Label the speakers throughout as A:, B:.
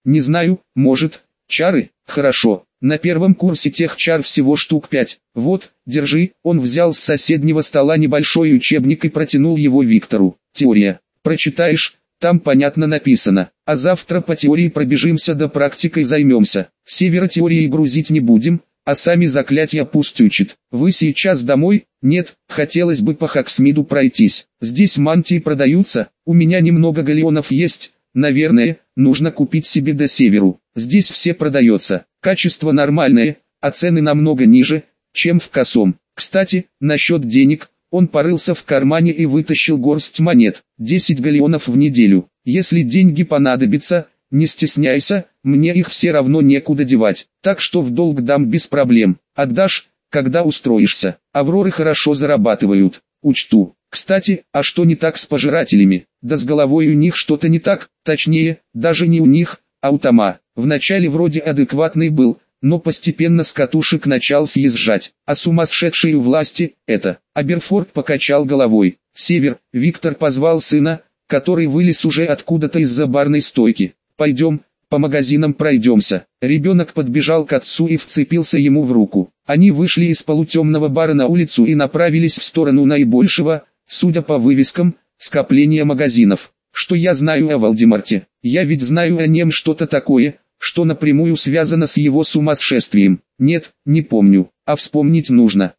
A: Не знаю, может, чары? Хорошо. На первом курсе тех чар всего штук 5. Вот, держи. Он взял с соседнего стола небольшой учебник и протянул его Виктору. Теория. Прочитаешь, там понятно написано. А завтра по теории пробежимся да практикой займемся. Севера теорией грузить не будем, а сами заклятия пусть учит. Вы сейчас домой? Нет, хотелось бы по Хаксмиду пройтись. Здесь мантии продаются, у меня немного галеонов есть. Наверное, нужно купить себе до Северу. Здесь все продается. Качество нормальное, а цены намного ниже, чем в Косом. Кстати, насчет денег, он порылся в кармане и вытащил горсть монет. 10 галеонов в неделю. Если деньги понадобятся, не стесняйся, мне их все равно некуда девать. Так что в долг дам без проблем. Отдашь, когда устроишься. Авроры хорошо зарабатывают. Учту. Кстати, а что не так с пожирателями? Да с головой у них что-то не так, точнее, даже не у них, а у Тома. Вначале вроде адекватный был, но постепенно с катушек начал съезжать. А сумасшедшие у власти, это... Аберфорд покачал головой. Север, Виктор позвал сына, который вылез уже откуда-то из-за барной стойки. Пойдем, по магазинам пройдемся. Ребенок подбежал к отцу и вцепился ему в руку. Они вышли из полутемного бара на улицу и направились в сторону наибольшего, судя по вывескам, скопления магазинов. Что я знаю о Вальдемарте? Я ведь знаю о нем что-то такое, что напрямую связано с его сумасшествием. Нет, не помню, а вспомнить нужно.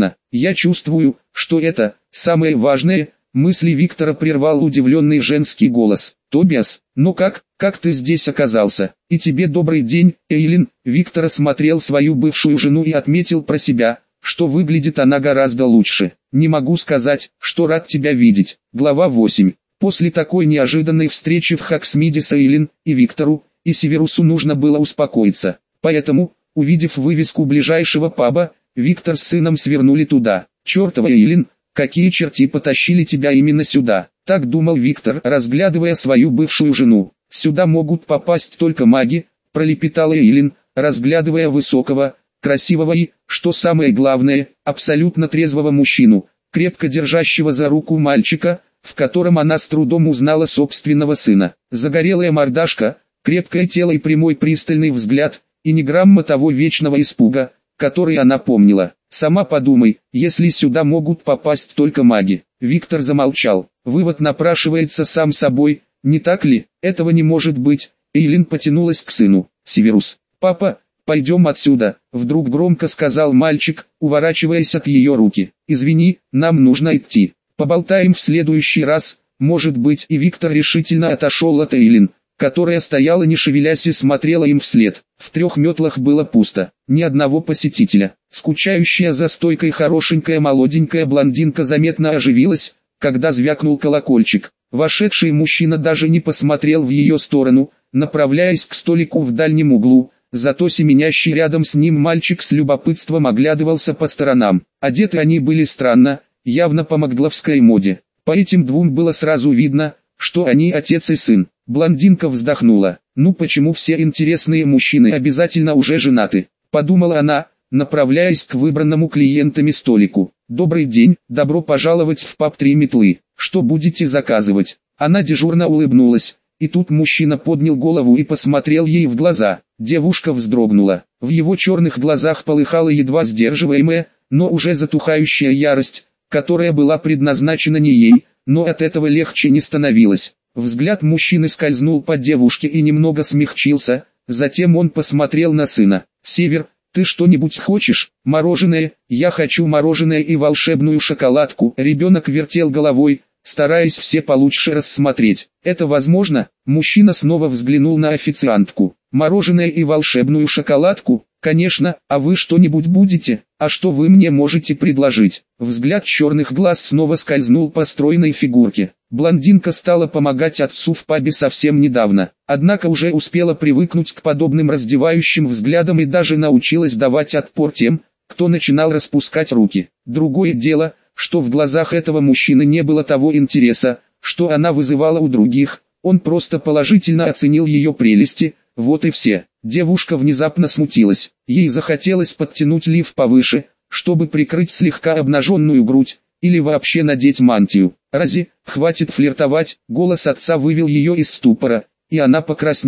A: Я чувствую, что это, самое важное, мысли Виктора прервал удивленный женский голос. Тобиас, ну как ты здесь оказался? И тебе добрый день, Эйлин. Виктор осмотрел свою бывшую жену и отметил про себя, что выглядит она гораздо лучше. Не могу сказать, что рад тебя видеть. Глава 8. После такой неожиданной встречи в Хаксмиде с Эйлин и Виктору, и Северусу нужно было успокоиться. Поэтому, увидев вывеску ближайшего паба, Виктор с сыном свернули туда. Чертова Эйлин, какие черти потащили тебя именно сюда? Так думал Виктор, разглядывая свою бывшую жену. Сюда могут попасть только маги, пролепетала Эйлин, разглядывая высокого, красивого и, что самое главное, абсолютно трезвого мужчину, крепко держащего за руку мальчика, в котором она с трудом узнала собственного сына. Загорелая мордашка, крепкое тело и прямой пристальный взгляд, и ни грамма того вечного испуга, который она помнила. Сама подумай, если сюда могут попасть только маги. Виктор замолчал. Вывод напрашивается сам собой, не так ли? Этого не может быть. Эйлин потянулась к сыну. Северус, папа, пойдем отсюда, вдруг громко сказал мальчик, уворачиваясь от ее руки. Извини, нам нужно идти. Поболтаем в следующий раз, может быть. И Виктор решительно отошел от Эйлин, которая стояла не шевелясь и смотрела им вслед. В 3 метлах было пусто, ни одного посетителя. Скучающая за стойкой хорошенькая молоденькая блондинка заметно оживилась, когда звякнул колокольчик. Вошедший мужчина даже не посмотрел в ее сторону, направляясь к столику в дальнем углу, зато семенящий рядом с ним мальчик с любопытством оглядывался по сторонам. Одеты они были странно, явно по магловской моде. По этим двум было сразу видно, что они отец и сын. Блондинка вздохнула. Ну почему все интересные мужчины обязательно уже женаты? Подумала она, направляясь к выбранному клиентами столику. Добрый день, добро пожаловать в паб «Три метлы». Что будете заказывать? Она дежурно улыбнулась, и тут мужчина поднял голову и посмотрел ей в глаза. Девушка вздрогнула. В его черных глазах полыхала едва сдерживаемая, но уже затухающая ярость, которая была предназначена не ей, но от этого легче не становилось. Взгляд мужчины скользнул по девушке и немного смягчился, затем он посмотрел на сына. «Север, ты что-нибудь хочешь? Мороженое? Я хочу мороженое и волшебную шоколадку». Ребенок вертел головой, стараясь все получше рассмотреть. «Это возможно?» Мужчина снова взглянул на официантку. «Мороженое и волшебную шоколадку? Конечно, а вы что-нибудь будете? А что вы мне можете предложить?» Взгляд черных глаз снова скользнул по стройной фигурке. Блондинка стала помогать отцу в пабе совсем недавно, однако уже успела привыкнуть к подобным раздевающим взглядам и даже научилась давать отпор тем, кто начинал распускать руки. Другое дело, что в глазах этого мужчины не было того интереса, что она вызывала у других, он просто положительно оценил ее прелести, вот и все. Девушка внезапно смутилась, ей захотелось подтянуть лиф повыше, чтобы прикрыть слегка обнаженную грудь, или вообще надеть мантию. «Рази, хватит флиртовать», голос отца вывел ее из ступора, и она покраснела.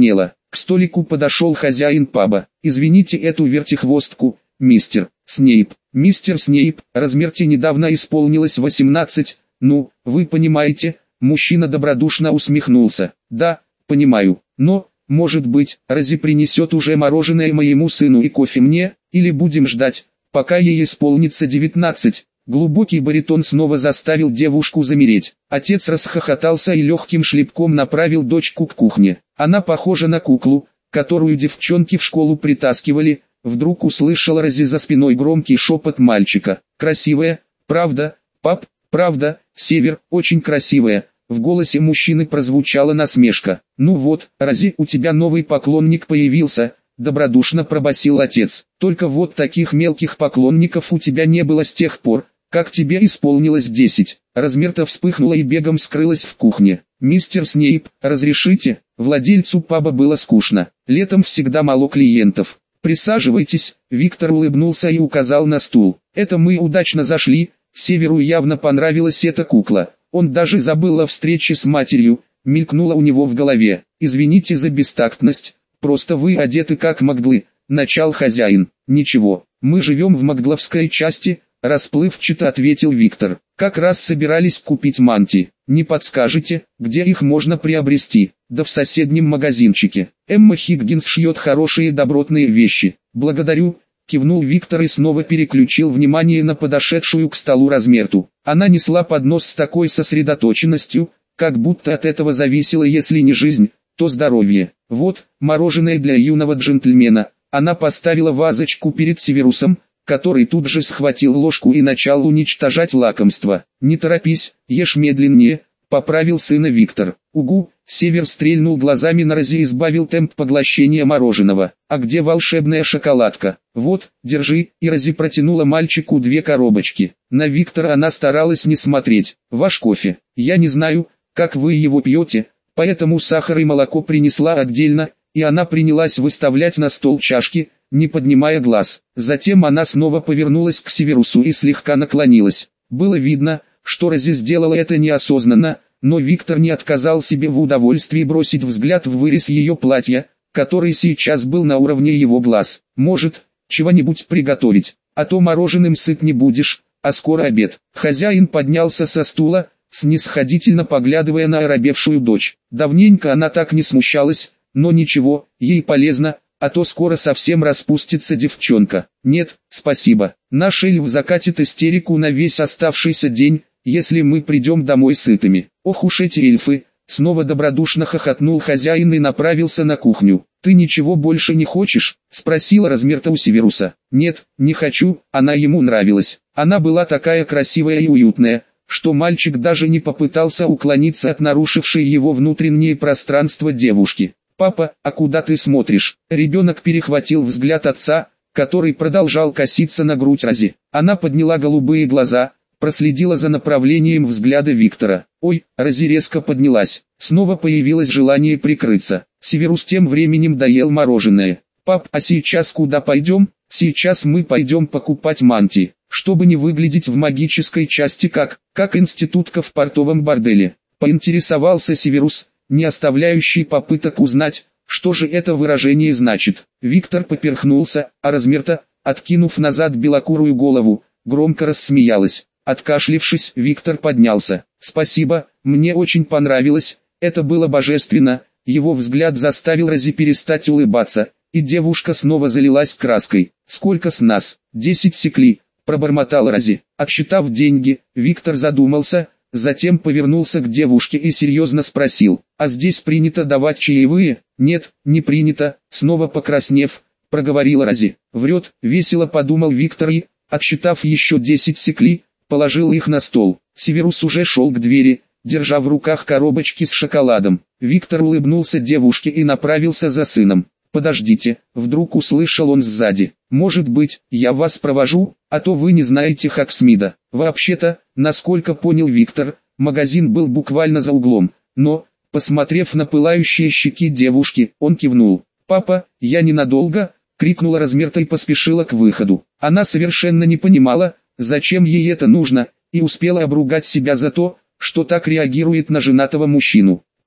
A: К столику подошел хозяин паба. «Извините эту вертихвостку, мистер Снейп». «Мистер Снейп, размерте недавно исполнилось 18, ну, вы понимаете». Мужчина добродушно усмехнулся. «Да, понимаю, но, может быть, Рози принесет уже мороженое моему сыну и кофе мне, или будем ждать, пока ей исполнится 19». Глубокий баритон снова заставил девушку замереть. Отец расхохотался и легким шлепком направил дочку к кухне. Она похожа на куклу, которую девчонки в школу притаскивали. Вдруг услышала Рози за спиной громкий шепот мальчика. «Красивая, правда, пап, правда, Север, очень красивая». В голосе мужчины прозвучала насмешка. «Ну вот, Рози, у тебя новый поклонник появился», — добродушно пробасил отец. «Только вот таких мелких поклонников у тебя не было с тех пор, как тебе исполнилось 10. Размерта вспыхнула и бегом скрылась в кухне. «Мистер Снейп, разрешите?» Владельцу паба было скучно. Летом всегда мало клиентов. «Присаживайтесь», Виктор улыбнулся и указал на стул. «Это мы удачно зашли». Северу явно понравилась эта кукла. Он даже забыл о встрече с матерью, мелькнуло у него в голове. «Извините за бестактность, просто вы одеты как Магдлы», начал хозяин. «Ничего, мы живем в Магдловской части», расплывчато ответил Виктор. «Как раз собирались купить мантии. Не подскажете, где их можно приобрести?» «Да в соседнем магазинчике. Эмма Хиггинс шьет хорошие добротные вещи». «Благодарю», кивнул Виктор и снова переключил внимание на подошедшую к столу Размерту. Она несла поднос с такой сосредоточенностью, как будто от этого зависело, если не жизнь, то здоровье. «Вот, мороженое для юного джентльмена». Она поставила вазочку перед Северусом, который тут же схватил ложку и начал уничтожать лакомство. «Не торопись, ешь медленнее», — поправил сына Виктор. «Угу». Север стрельнул глазами на Рози и избавил темп поглощения мороженого. «А где волшебная шоколадка?» «Вот, держи», и Рози протянула мальчику 2 коробочки. На Виктора она старалась не смотреть. «Ваш кофе. Я не знаю, как вы его пьете, поэтому сахар и молоко принесла отдельно», и она принялась выставлять на стол чашки, не поднимая глаз. Затем она снова повернулась к Северусу и слегка наклонилась. Было видно, что Рози сделала это неосознанно, но Виктор не отказал себе в удовольствии бросить взгляд в вырез ее платья, который сейчас был на уровне его глаз. «Может, чего-нибудь приготовить, а то мороженым сыт не будешь, а скоро обед». Хозяин поднялся со стула, снисходительно поглядывая на оробевшую дочь. Давненько она так не смущалась, но ничего, ей полезно, а то скоро совсем распустится девчонка. «Нет, спасибо. Наш эльф закатит истерику на весь оставшийся день, если мы придем домой сытыми». «Ох уж эти эльфы!» Снова добродушно хохотнул хозяин и направился на кухню. «Ты ничего больше не хочешь?» спросила Размерта у Северуса. «Нет, не хочу», она ему нравилась. Она была такая красивая и уютная, что мальчик даже не попытался уклониться от нарушившей его внутреннее пространство девушки. «Папа, а куда ты смотришь?» Ребенок перехватил взгляд отца, который продолжал коситься на грудь Рози. Она подняла голубые глаза, проследила за направлением взгляда Виктора. «Ой», Рози резко поднялась. Снова появилось желание прикрыться. Северус тем временем доел мороженое. «Пап, а сейчас куда пойдем?» «Сейчас мы пойдем покупать мантии, чтобы не выглядеть в магической части как институтка в портовом борделе», поинтересовался Северус, не оставляющий попыток узнать, что же это выражение значит. Виктор поперхнулся, а Размерта, откинув назад белокурую голову, громко рассмеялась. Откашлившись, Виктор поднялся. «Спасибо, мне очень понравилось, это было божественно». Его взгляд заставил Рози перестать улыбаться, и девушка снова залилась краской. «Сколько с нас?» 10 секли, пробормотал Рози. Отсчитав деньги, Виктор задумался, затем повернулся к девушке и серьезно спросил: «А здесь принято давать чаевые?» «Нет, не принято», снова покраснев, проговорила Рози. «Врет», весело подумал Виктор и, отсчитав еще 10 секли, положил их на стол. Северус уже шел к двери, держа в руках коробочки с шоколадом. Виктор улыбнулся девушке и направился за сыном. «Подождите», вдруг услышал он сзади. «Может быть, я вас провожу, а то вы не знаете Хаксмида». Вообще-то, насколько понял Виктор, магазин был буквально за углом, но, посмотрев на пылающие щеки девушки, он кивнул. «Папа, я ненадолго», крикнула Размерта и поспешила к выходу. Она совершенно не понимала, зачем ей это нужно, и успела обругать себя за то, что так реагирует на женатого мужчину.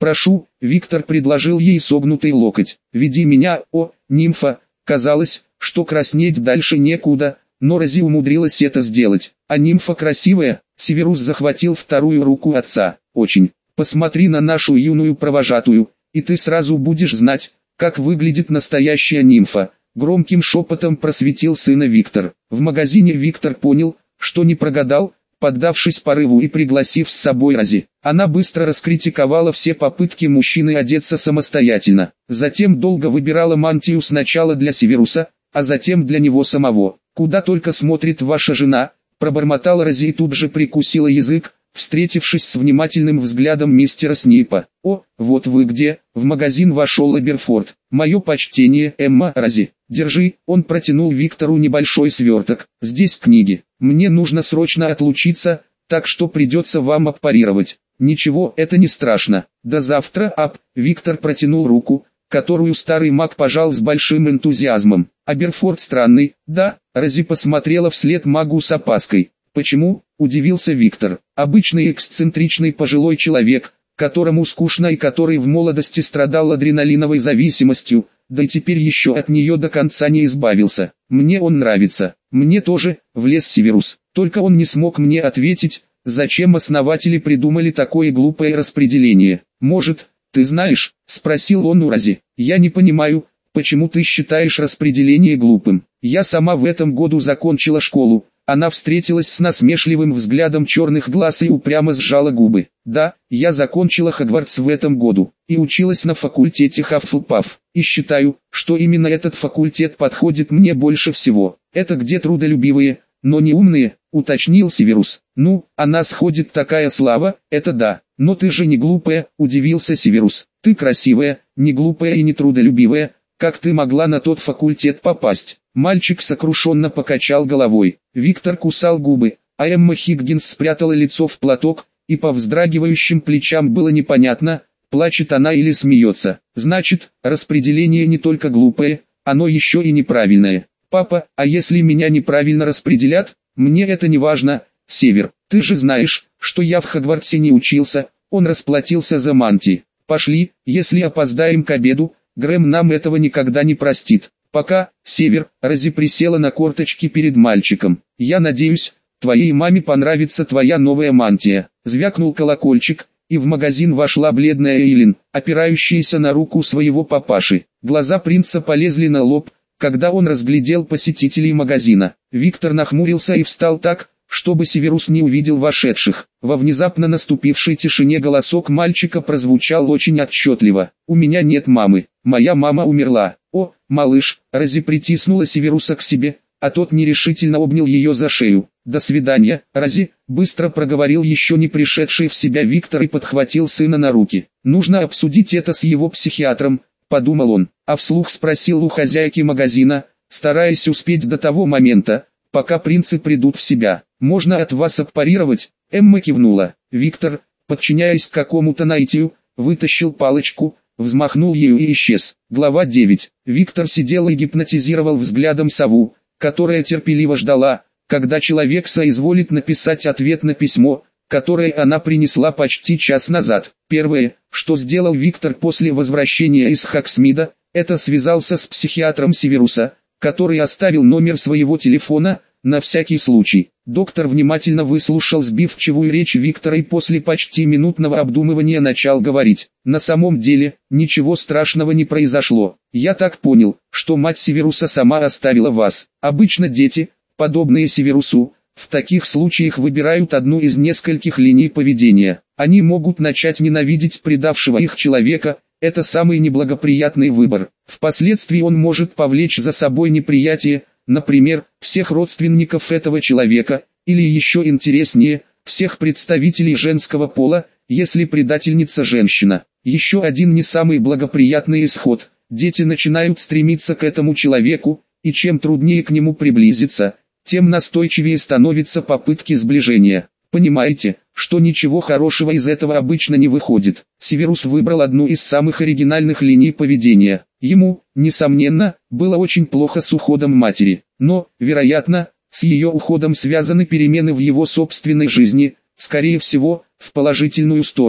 A: «Прошу», Виктор предложил ей согнутый локоть. «Веди меня, о, нимфа». Казалось, что краснеть дальше некуда, но Рози умудрилась это сделать. «А нимфа красивая?» Северус захватил вторую руку отца. «Очень. Посмотри на нашу юную провожатую, и ты сразу будешь знать, как выглядит настоящая нимфа». Громким шепотом просветил сына Виктор. В магазине Виктор понял, что не прогадал, поддавшись порыву и пригласив с собой Рози. Она быстро раскритиковала все попытки мужчины одеться самостоятельно. Затем долго выбирала мантию сначала для Северуса, а затем для него самого. «Куда только смотрит ваша жена», пробормотала Рози и тут же прикусила язык, встретившись с внимательным взглядом мистера Снейпа. «О, вот вы где!» В магазин вошел Эберфорд. «Мое почтение, Эмма». «Рози, держи». Он протянул Виктору небольшой сверток. «Здесь книги. Мне нужно срочно отлучиться, так что придется вам аппарировать». «Ничего, это не страшно. До завтра, ап». Виктор протянул руку, которую старый маг пожал с большим энтузиазмом. «Аберфорд странный, да?» Рози посмотрела вслед магу с опаской. «Почему?» – удивился Виктор. «Обычный эксцентричный пожилой человек, которому скучно и который в молодости страдал адреналиновой зависимостью, да и теперь еще от нее до конца не избавился. Мне он нравится». «Мне тоже», – влез Северус. Только он не смог мне ответить, зачем основатели придумали такое глупое распределение. «Может, ты знаешь?» – спросил он у Рози. «Я не понимаю, почему ты считаешь распределение глупым. Я сама в этом году закончила школу». Она встретилась с насмешливым взглядом черных глаз и упрямо сжала губы. «Да, я закончила Хогвартс в этом году, и училась на факультете Хаффлпаф, и считаю, что именно этот факультет подходит мне больше всего. Это где трудолюбивые, но не умные», — уточнил Северус. «Ну, о нас ходит такая слава, это да, но ты же не глупая», — удивился Северус. «Ты красивая, не глупая и не трудолюбивая, как ты могла на тот факультет попасть?» Мальчик сокрушенно покачал головой. Виктор кусал губы, а Эмма Хиггинс спрятала лицо в платок, и по вздрагивающим плечам было непонятно, плачет она или смеется. «Значит, распределение не только глупое, оно еще и неправильное. Папа, а если меня неправильно распределят? Мне это не важно. Север, ты же знаешь, что я в Хогвартсе не учился». Он расплатился за мантии. «Пошли, если опоздаем к обеду, Грэм нам этого никогда не простит». «Пока, Север», Рози присела на корточки перед мальчиком. «Я надеюсь, твоей маме понравится твоя новая мантия». Звякнул колокольчик, и в магазин вошла бледная Эйлин, опирающаяся на руку своего папаши. Глаза принца полезли на лоб, когда он разглядел посетителей магазина. Виктор нахмурился и встал так, чтобы Северус не увидел вошедших. Во внезапно наступившей тишине голосок мальчика прозвучал очень отчетливо. «У меня нет мамы, моя мама умерла». «О, малыш», Рози притиснула Северуса к себе, а тот нерешительно обнял ее за шею. «До свидания, Рози», быстро проговорил еще не пришедший в себя Виктор и подхватил сына на руки. «Нужно обсудить это с его психиатром», подумал он, а вслух спросил у хозяйки магазина, стараясь успеть до того момента, пока принцы придут в себя. «Можно от вас аппарировать?» Эмма кивнула. Виктор, подчиняясь какому-то наитию, вытащил палочку, взмахнул ею и исчез. Глава 9. Виктор сидел и гипнотизировал взглядом сову, которая терпеливо ждала, когда человек соизволит написать ответ на письмо, которое она принесла почти час назад. Первое, что сделал Виктор после возвращения из Хоксмида, это связался с психиатром Северуса, который оставил номер своего телефона, на всякий случай. Доктор внимательно выслушал сбивчивую речь Виктора и после почти минутного обдумывания начал говорить. «На самом деле, ничего страшного не произошло. Я так понял, что мать Северуса сама оставила вас. Обычно дети, подобные Северусу, в таких случаях выбирают одну из нескольких линий поведения. Они могут начать ненавидеть предавшего их человека, это самый неблагоприятный выбор. Впоследствии он может повлечь за собой неприятие, например, всех родственников этого человека, или еще интереснее, всех представителей женского пола, если предательница женщина. Еще один не самый благоприятный исход. Дети начинают стремиться к этому человеку, и чем труднее к нему приблизиться, тем настойчивее становятся попытки сближения. Понимаете, что ничего хорошего из этого обычно не выходит. Северус выбрал одну из самых оригинальных линий поведения. Ему, несомненно, было очень плохо с уходом матери, но, вероятно, с ее уходом связаны перемены в его собственной жизни, скорее всего, в положительную сторону.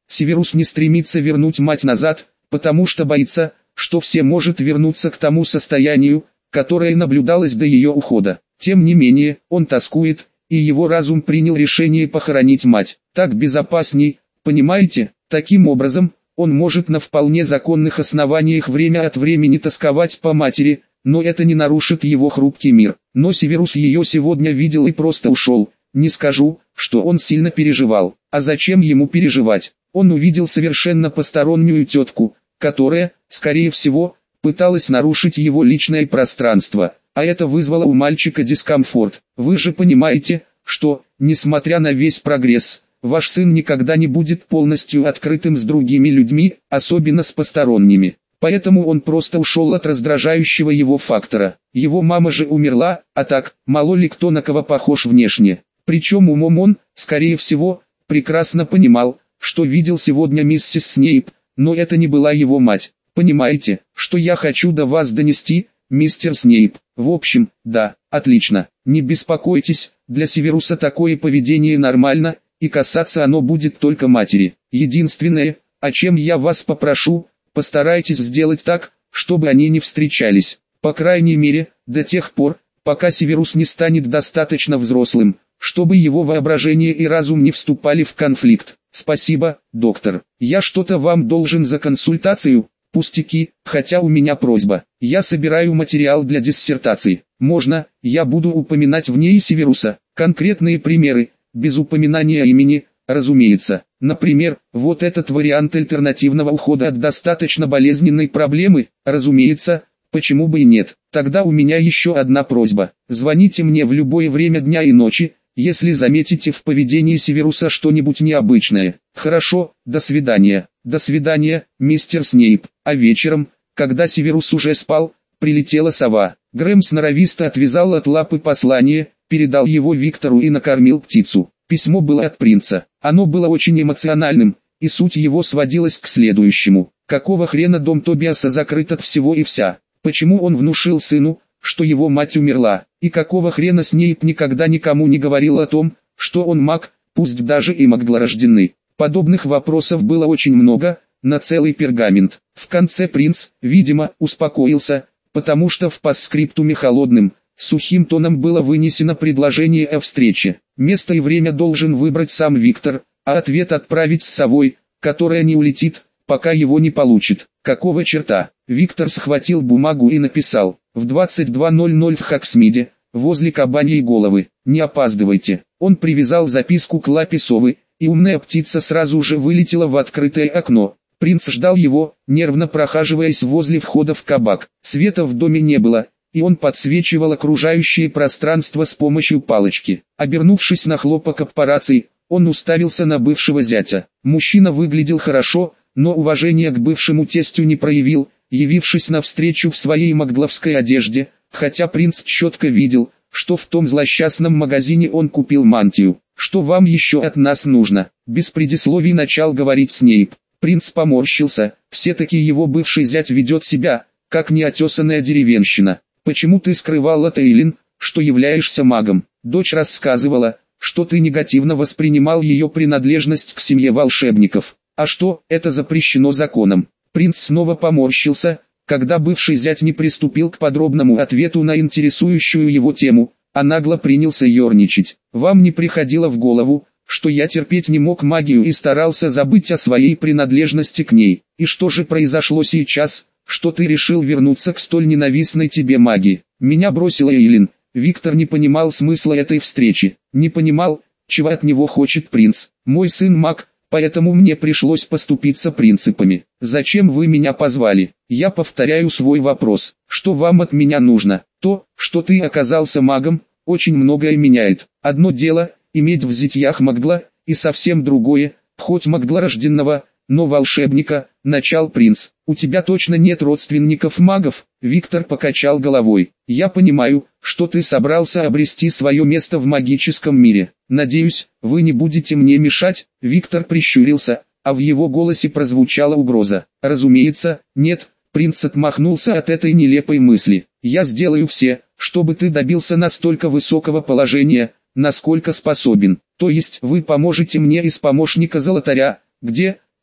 A: Северус не стремится вернуть мать назад, потому что боится, что все может вернуться к тому состоянию, которое наблюдалось до ее ухода. Тем не менее, он тоскует, и его разум принял решение похоронить мать. Так безопасней, понимаете? Таким образом, он может на вполне законных основаниях время от времени тосковать по матери, но это не нарушит его хрупкий мир. Но Северус ее сегодня видел и просто ушел. Не скажу, что он сильно переживал. А зачем ему переживать? Он увидел совершенно постороннюю тетку, которая, скорее всего, пыталась нарушить его личное пространство, а это вызвало у мальчика дискомфорт. Вы же понимаете, что, несмотря на весь прогресс, ваш сын никогда не будет полностью открытым с другими людьми, особенно с посторонними. Поэтому он просто ушел от раздражающего его фактора. Его мама же умерла, а так, мало ли кто на кого похож внешне. Причем умом он, скорее всего, прекрасно понимал, что видел сегодня миссис Снейп, но это не была его мать. Понимаете, что я хочу до вас донести, мистер Снейп? В общем, да, отлично. Не беспокойтесь, для Северуса такое поведение нормально, и касаться оно будет только матери. Единственное, о чем я вас попрошу, постарайтесь сделать так, чтобы они не встречались. По крайней мере, до тех пор, пока Северус не станет достаточно взрослым, чтобы его воображение и разум не вступали в конфликт. Спасибо, доктор. Я что-то вам должен за консультацию? Пустяки, хотя у меня просьба. Я собираю материал для диссертации. Можно, я буду упоминать в ней Северуса. Конкретные примеры, без упоминания имени, разумеется. Например, вот этот вариант альтернативного ухода от достаточно болезненной проблемы, разумеется, почему бы и нет. Тогда у меня еще одна просьба. Звоните мне в любое время дня и ночи, если заметите в поведении Северуса что-нибудь необычное. Хорошо, до свидания. До свидания, мистер Снейп. А вечером, когда Северус уже спал, прилетела сова. Грэм сноровисто отвязал от лапы послание, передал его Виктору и накормил птицу. Письмо было от принца. Оно было очень эмоциональным, и суть его сводилась к следующему. Какого хрена дом Тобиаса закрыт от всего и вся? Почему он внушил сыну, что его мать умерла? И какого хрена Снейп никогда никому не говорил о том, что он маг, пусть даже и магдлорожденный? Подобных вопросов было очень много, на целый пергамент. В конце принц, видимо, успокоился, потому что в постскриптуме холодным, сухим тоном было вынесено предложение о встрече. Место и время должен выбрать сам Виктор, а ответ отправить с совой, которая не улетит, пока его не получит. Какого черта? Виктор схватил бумагу и написал: в 22:00 в Хаксмиде, возле кабаньей головы. Не опаздывайте. Он привязал записку к лапе совы, и умная птица сразу же вылетела в открытое окно. Принц ждал его, нервно прохаживаясь возле входа в кабак. Света в доме не было, и он подсвечивал окружающее пространство с помощью палочки. Обернувшись на хлопок по рации, он уставился на бывшего зятя. Мужчина выглядел хорошо, но уважения к бывшему тестю не проявил, явившись навстречу в своей магдловской одежде, хотя принц четко видел, что в том злосчастном магазине он купил мантию. «Что вам еще от нас нужно?» Без предисловий начал говорить Снейп. Принц поморщился, все-таки его бывший зять ведет себя, как неотесанная деревенщина. «Почему ты скрывала, Тейлин, что являешься магом?» Дочь рассказывала, что ты негативно воспринимал ее принадлежность к семье волшебников. А что, это запрещено законом? Принц снова поморщился, когда бывший зять не приступил к подробному ответу на интересующую его тему, а нагло принялся ерничать. «Вам не приходило в голову, что я терпеть не мог магию и старался забыть о своей принадлежности к ней? И что же произошло сейчас, что ты решил вернуться к столь ненавистной тебе магии?» Меня бросила Эйлин. Виктор не понимал смысла этой встречи, не понимал, чего от него хочет принц. «Мой сын маг, поэтому мне пришлось поступиться принципами. Зачем вы меня позвали?» Я повторяю свой вопрос. Что вам от меня нужно? То, что ты оказался магом, очень многое меняет. Одно дело, иметь в зятьях магла, и совсем другое, хоть магдлорожденного, но волшебника, начал принц. «У тебя точно нет родственников магов?» Виктор покачал головой. «Я понимаю, что ты собрался обрести свое место в магическом мире. Надеюсь, вы не будете мне мешать?» Виктор прищурился, а в его голосе прозвучала угроза. «Разумеется, нет», принц отмахнулся от этой нелепой мысли. «Я сделаю все, чтобы ты добился настолько высокого положения, насколько способен. То есть вы поможете мне из помощника золотаря, где,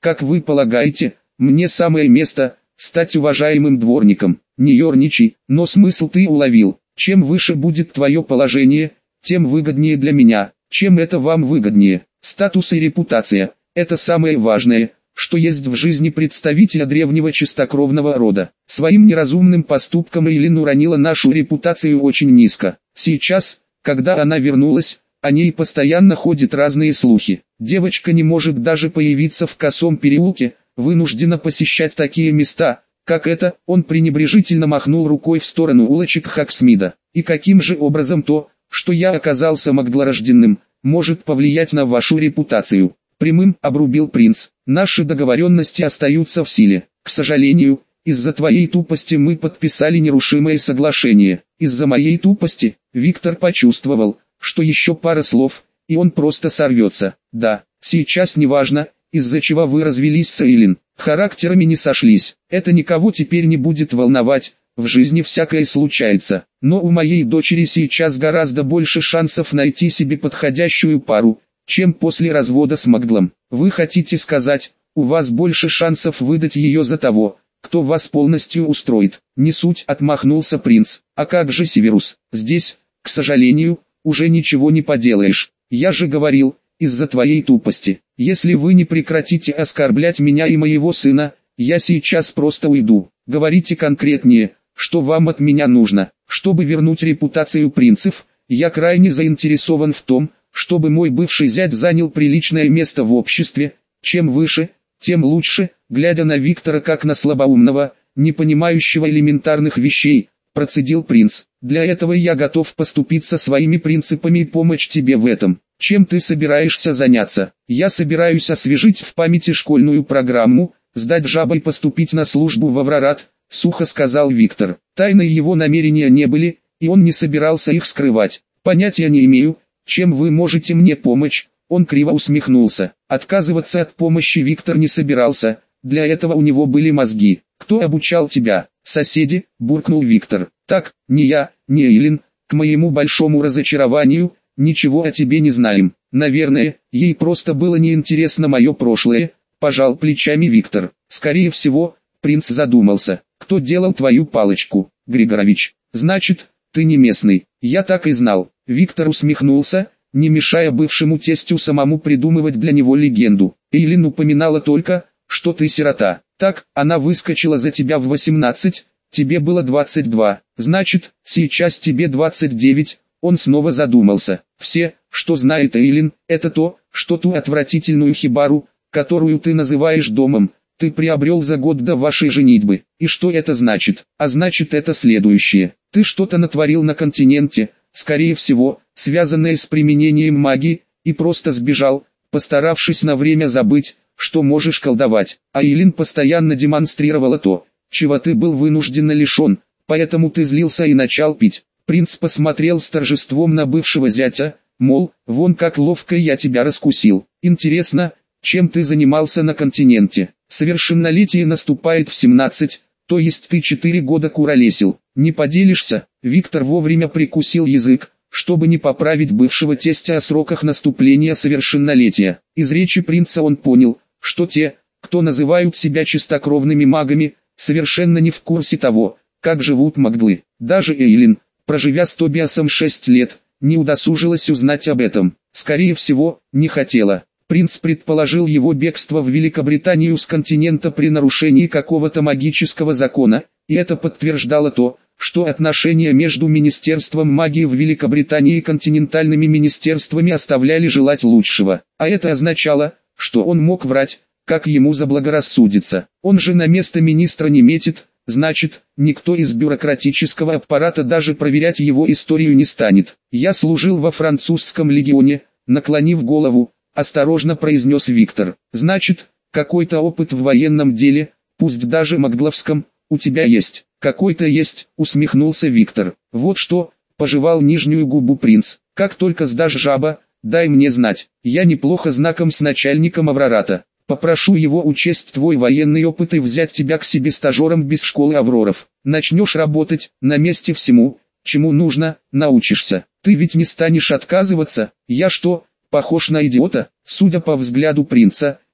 A: Как вы полагаете, мне самое место стать уважаемым дворником? Не ерничай, но смысл ты уловил. Чем выше будет твое положение, тем выгоднее для меня. Чем это вам выгоднее? Статус и репутация – это самое важное, что есть в жизни представителя древнего чистокровного рода. Своим неразумным поступком Эйлин уронила нашу репутацию очень низко. Сейчас, когда она вернулась, о ней постоянно ходят разные слухи. Девочка не может даже появиться в Косом переулке, вынуждена посещать такие места, как это. Он пренебрежительно махнул рукой в сторону улочек Хаксмида. И каким же образом то, что я оказался магдлорожденным, может повлиять на вашу репутацию? Прямым обрубил принц. Наши договоренности остаются в силе. К сожалению, из-за твоей тупости мы подписали нерушимое соглашение. Из-за моей тупости, Виктор почувствовал, что еще пара слов, и он просто сорвется. Да, сейчас не важно, из-за чего вы развелись с Эйлин. Характерами не сошлись. Это никого теперь не будет волновать. В жизни всякое случается. Но у моей дочери сейчас гораздо больше шансов найти себе подходящую пару, чем после развода с Магдлом. Вы хотите сказать, у вас больше шансов выдать ее за того, кто вас полностью устроит? Не суть, отмахнулся принц. А как же Северус? Здесь, к сожалению, уже ничего не поделаешь. Я же говорил, из-за твоей тупости. Если вы не прекратите оскорблять меня и моего сына, я сейчас просто уйду. Говорите конкретнее, что вам от меня нужно. Чтобы вернуть репутацию принцев, я крайне заинтересован в том, чтобы мой бывший зять занял приличное место в обществе. Чем выше, тем лучше. Глядя на Виктора как на слабоумного, не понимающего элементарных вещей, процедил принц. Для этого я готов поступиться своими принципами и помочь тебе в этом. Чем ты собираешься заняться? Я собираюсь освежить в памяти школьную программу, сдать жабой поступить на службу в Аврорат, сухо сказал Виктор. Тайной его намерения не были, и он не собирался их скрывать. Понятия не имею, чем вы можете мне помочь. Он криво усмехнулся. Отказываться от помощи Виктор не собирался, для этого у него были мозги. Кто обучал тебя? Соседи, буркнул Виктор. Так, не я, не Эйлин, к моему большому разочарованию, ничего о тебе не знаем. Наверное, ей просто было неинтересно мое прошлое, пожал плечами Виктор. Скорее всего, принц задумался. Кто делал твою палочку? Григорович. Значит, ты не местный. Я так и знал. Виктор усмехнулся, не мешая бывшему тестю самому придумывать для него легенду. Эйлин упоминала только, что ты сирота. Так, она выскочила за тебя в 18, тебе было 22. Значит, сейчас тебе 29. Он снова задумался. Все, что знает Эйлин, это то, что ту отвратительную хибару, которую ты называешь домом, ты приобрел за год до вашей женитьбы. И что это значит? А значит это следующее. Ты что-то натворил на континенте, скорее всего, связанное с применением магии, и просто сбежал, постаравшись на время забыть, что можешь колдовать. А Эйлин постоянно демонстрировала то, чего ты был вынужденно лишен, поэтому ты злился и начал пить. Принц посмотрел с торжеством на бывшего зятя, мол, вон как ловко я тебя раскусил. Интересно, чем ты занимался на континенте? Совершеннолетие наступает в 17, то есть ты 4 года куролесил. Не поделишься? Виктор вовремя прикусил язык, чтобы не поправить бывшего тестя о сроках наступления совершеннолетия. Из речи принца он понял, что те, кто называют себя чистокровными магами, совершенно не в курсе того, как живут магдлы. Даже Эйлин, проживя с Тобиасом 6 лет, не удосужилась узнать об этом. Скорее всего, не хотела. Принц предположил его бегство в Великобританию с континента при нарушении какого-то магического закона, и это подтверждало то, что отношения между Министерством магии в Великобритании и континентальными министерствами оставляли желать лучшего. А это означало, что он мог врать, как ему заблагорассудится. Он же на место министра не метит, значит, никто из бюрократического аппарата даже проверять его историю не станет. Я служил во французском легионе, наклонив голову, осторожно произнес Виктор. Значит, какой-то опыт в военном деле, пусть даже магдловском, у тебя есть. Какой-то есть, усмехнулся Виктор. Вот что, пожевал нижнюю губу принц. Как только сдашь жаба, дай мне знать. Я неплохо знаком с начальником Аврората. Попрошу его учесть твой военный опыт и взять тебя к себе стажером без школы Авроров. Начнешь работать, на месте всему, чему нужно, научишься. Ты ведь не станешь отказываться. Я что, похож на идиота? Судя по взгляду принца,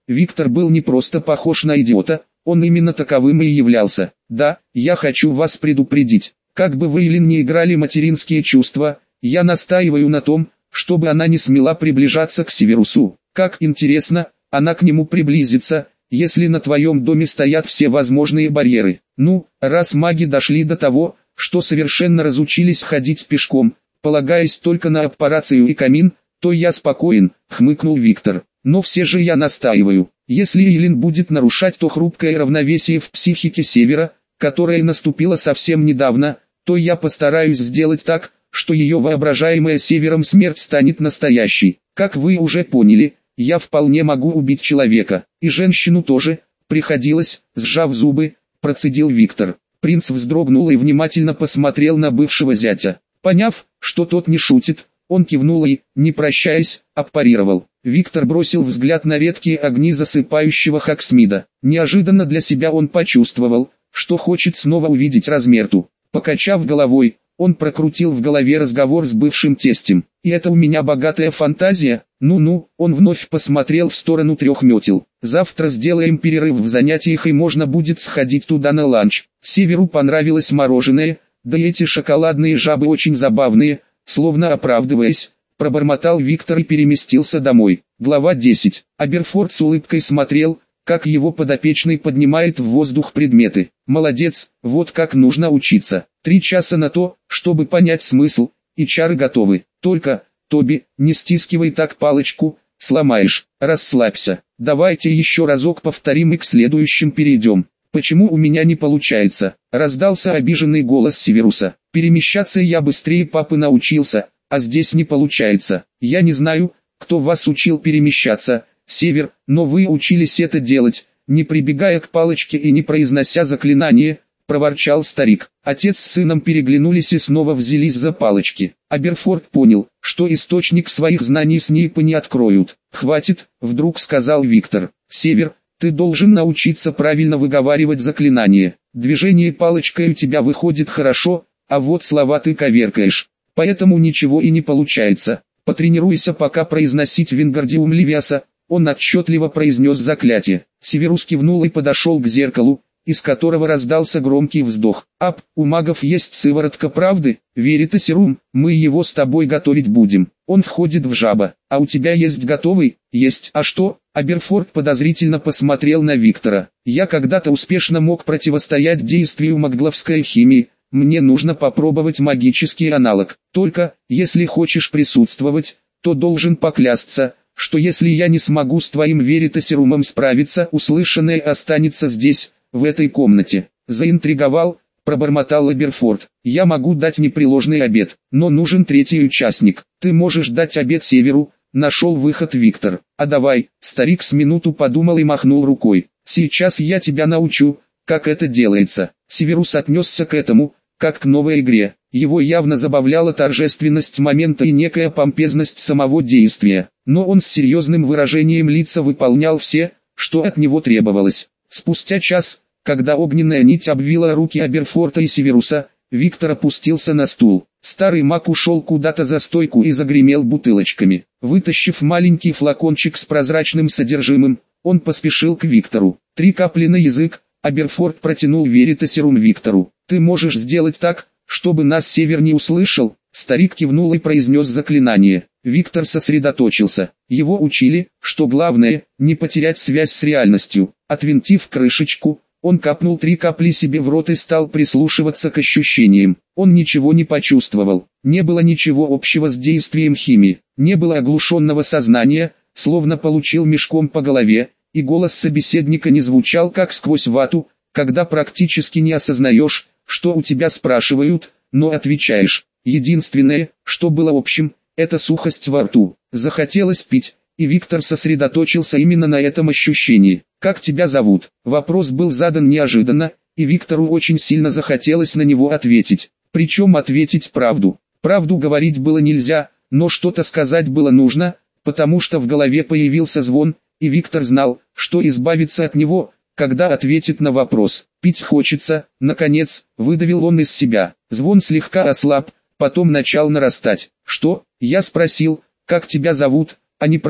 A: Виктор был не просто похож на идиота, он именно таковым и являлся. Да, я хочу вас предупредить, как бы вы Эйлин не играли материнские чувства, я настаиваю на том, чтобы она не смела приближаться к Северусу. Как интересно, она к нему приблизится, если на твоем доме стоят все возможные барьеры. Ну, раз маги дошли до того, что совершенно разучились ходить пешком, полагаясь только на аппарацию и камин, то я спокоен, хмыкнул Виктор. Но все же я настаиваю, если Эйлин будет нарушать то хрупкое равновесие в психике Севера, которое наступило совсем недавно, то я постараюсь сделать так, что ее воображаемая Севером смерть станет настоящей. Как вы уже поняли, я вполне могу убить человека, и женщину тоже, приходилось, сжав зубы, процедил Виктор. Принц вздрогнул и внимательно посмотрел на бывшего зятя. Поняв, что тот не шутит, он кивнул и, не прощаясь, отпарировал. Виктор бросил взгляд на редкие огни засыпающего Хоксмида. Неожиданно для себя он почувствовал, что хочет снова увидеть Размерту. Покачав головой, он прокрутил в голове разговор с бывшим тестем. «И это у меня богатая фантазия? Ну-ну», он вновь посмотрел в сторону Трехметел. «Завтра сделаем перерыв в занятиях и можно будет сходить туда на ланч». Северу понравилось мороженое, да и эти шоколадные жабы очень забавные, словно оправдываясь, пробормотал Виктор и переместился домой. Глава 10. Аберфорд с улыбкой смотрел, как его подопечный поднимает в воздух предметы. Молодец, вот как нужно учиться. 3 часа на то, чтобы понять смысл, и чары готовы. Только, Тоби, не стискивай так палочку, сломаешь. Расслабься. Давайте еще разок повторим и к следующим перейдем. «Почему у меня не получается?» — раздался обиженный голос Северуса. «Перемещаться я быстрее папы научился, а здесь не получается. Я не знаю, кто вас учил перемещаться, Север, но вы учились это делать, не прибегая к палочке и не произнося заклинание», — проворчал старик. Отец с сыном переглянулись и снова взялись за палочки. Аберфорд понял, что источник своих знаний Снейпы не откроют. «Хватит», — вдруг сказал Виктор. «Север, ты должен научиться правильно выговаривать заклинания. Движение палочкой у тебя выходит хорошо, а вот слова ты коверкаешь. Поэтому ничего и не получается. Потренируйся пока произносить Вингардиум Левиаса». Он отчетливо произнес заклятие. Северус кивнул и подошел к зеркалу, из которого раздался громкий вздох. «Ап, у магов есть сыворотка правды, Веритасерум, мы его с тобой готовить будем. Он входит в жаба. А у тебя есть готовый?» «Есть. А что?» Аберфорд подозрительно посмотрел на Виктора. «Я когда-то успешно мог противостоять действию магловской химии. Мне нужно попробовать магический аналог. Только, если хочешь присутствовать, то должен поклясться, что если я не смогу с твоим Веритасерумом справиться, услышанное останется здесь, в этой комнате». «Заинтриговал», — пробормотал Аберфорд. «Я могу дать непреложный обет, но нужен третий участник. Ты можешь дать обет Северу», — нашел выход Виктор. «А давай», — старик с минуту подумал и махнул рукой. «Сейчас я тебя научу, как это делается». Северус отнесся к этому, как к новой игре. Его явно забавляла торжественность момента и некая помпезность самого действия. Но он с серьезным выражением лица выполнял все, что от него требовалось. Спустя час, когда огненная нить обвила руки Аберфорта и Северуса, Виктор опустился на стул. Старый маг ушел куда-то за стойку и загремел бутылочками. Вытащив маленький флакончик с прозрачным содержимым, он поспешил к Виктору. 3 капли на язык, Аберфорд протянул Веритасерум Виктору. «Ты можешь сделать так, чтобы нас Север не услышал?» Старик кивнул и произнес заклинание. Виктор сосредоточился. Его учили, что главное, не потерять связь с реальностью. Отвинтив крышечку, он капнул 3 капли себе в рот и стал прислушиваться к ощущениям. Он ничего не почувствовал. Не было ничего общего с действием химии. Не было оглушенного сознания, словно получил мешком по голове, и голос собеседника не звучал как сквозь вату, когда практически не осознаешь, что у тебя спрашивают, но отвечаешь. Единственное, что было общим, это сухость во рту. Захотелось пить, и Виктор сосредоточился именно на этом ощущении. «Как тебя зовут?» Вопрос был задан неожиданно, и Виктору очень сильно захотелось на него ответить. Причем ответить правду. Правду говорить было нельзя, но что-то сказать было нужно, потому что в голове появился звон, и Виктор знал, что избавиться от него, когда ответит на вопрос. «Пить хочется», наконец, выдавил он из себя. Звон слегка ослаб, потом начал нарастать. «Что?» Я спросил, «как тебя зовут», а не про то,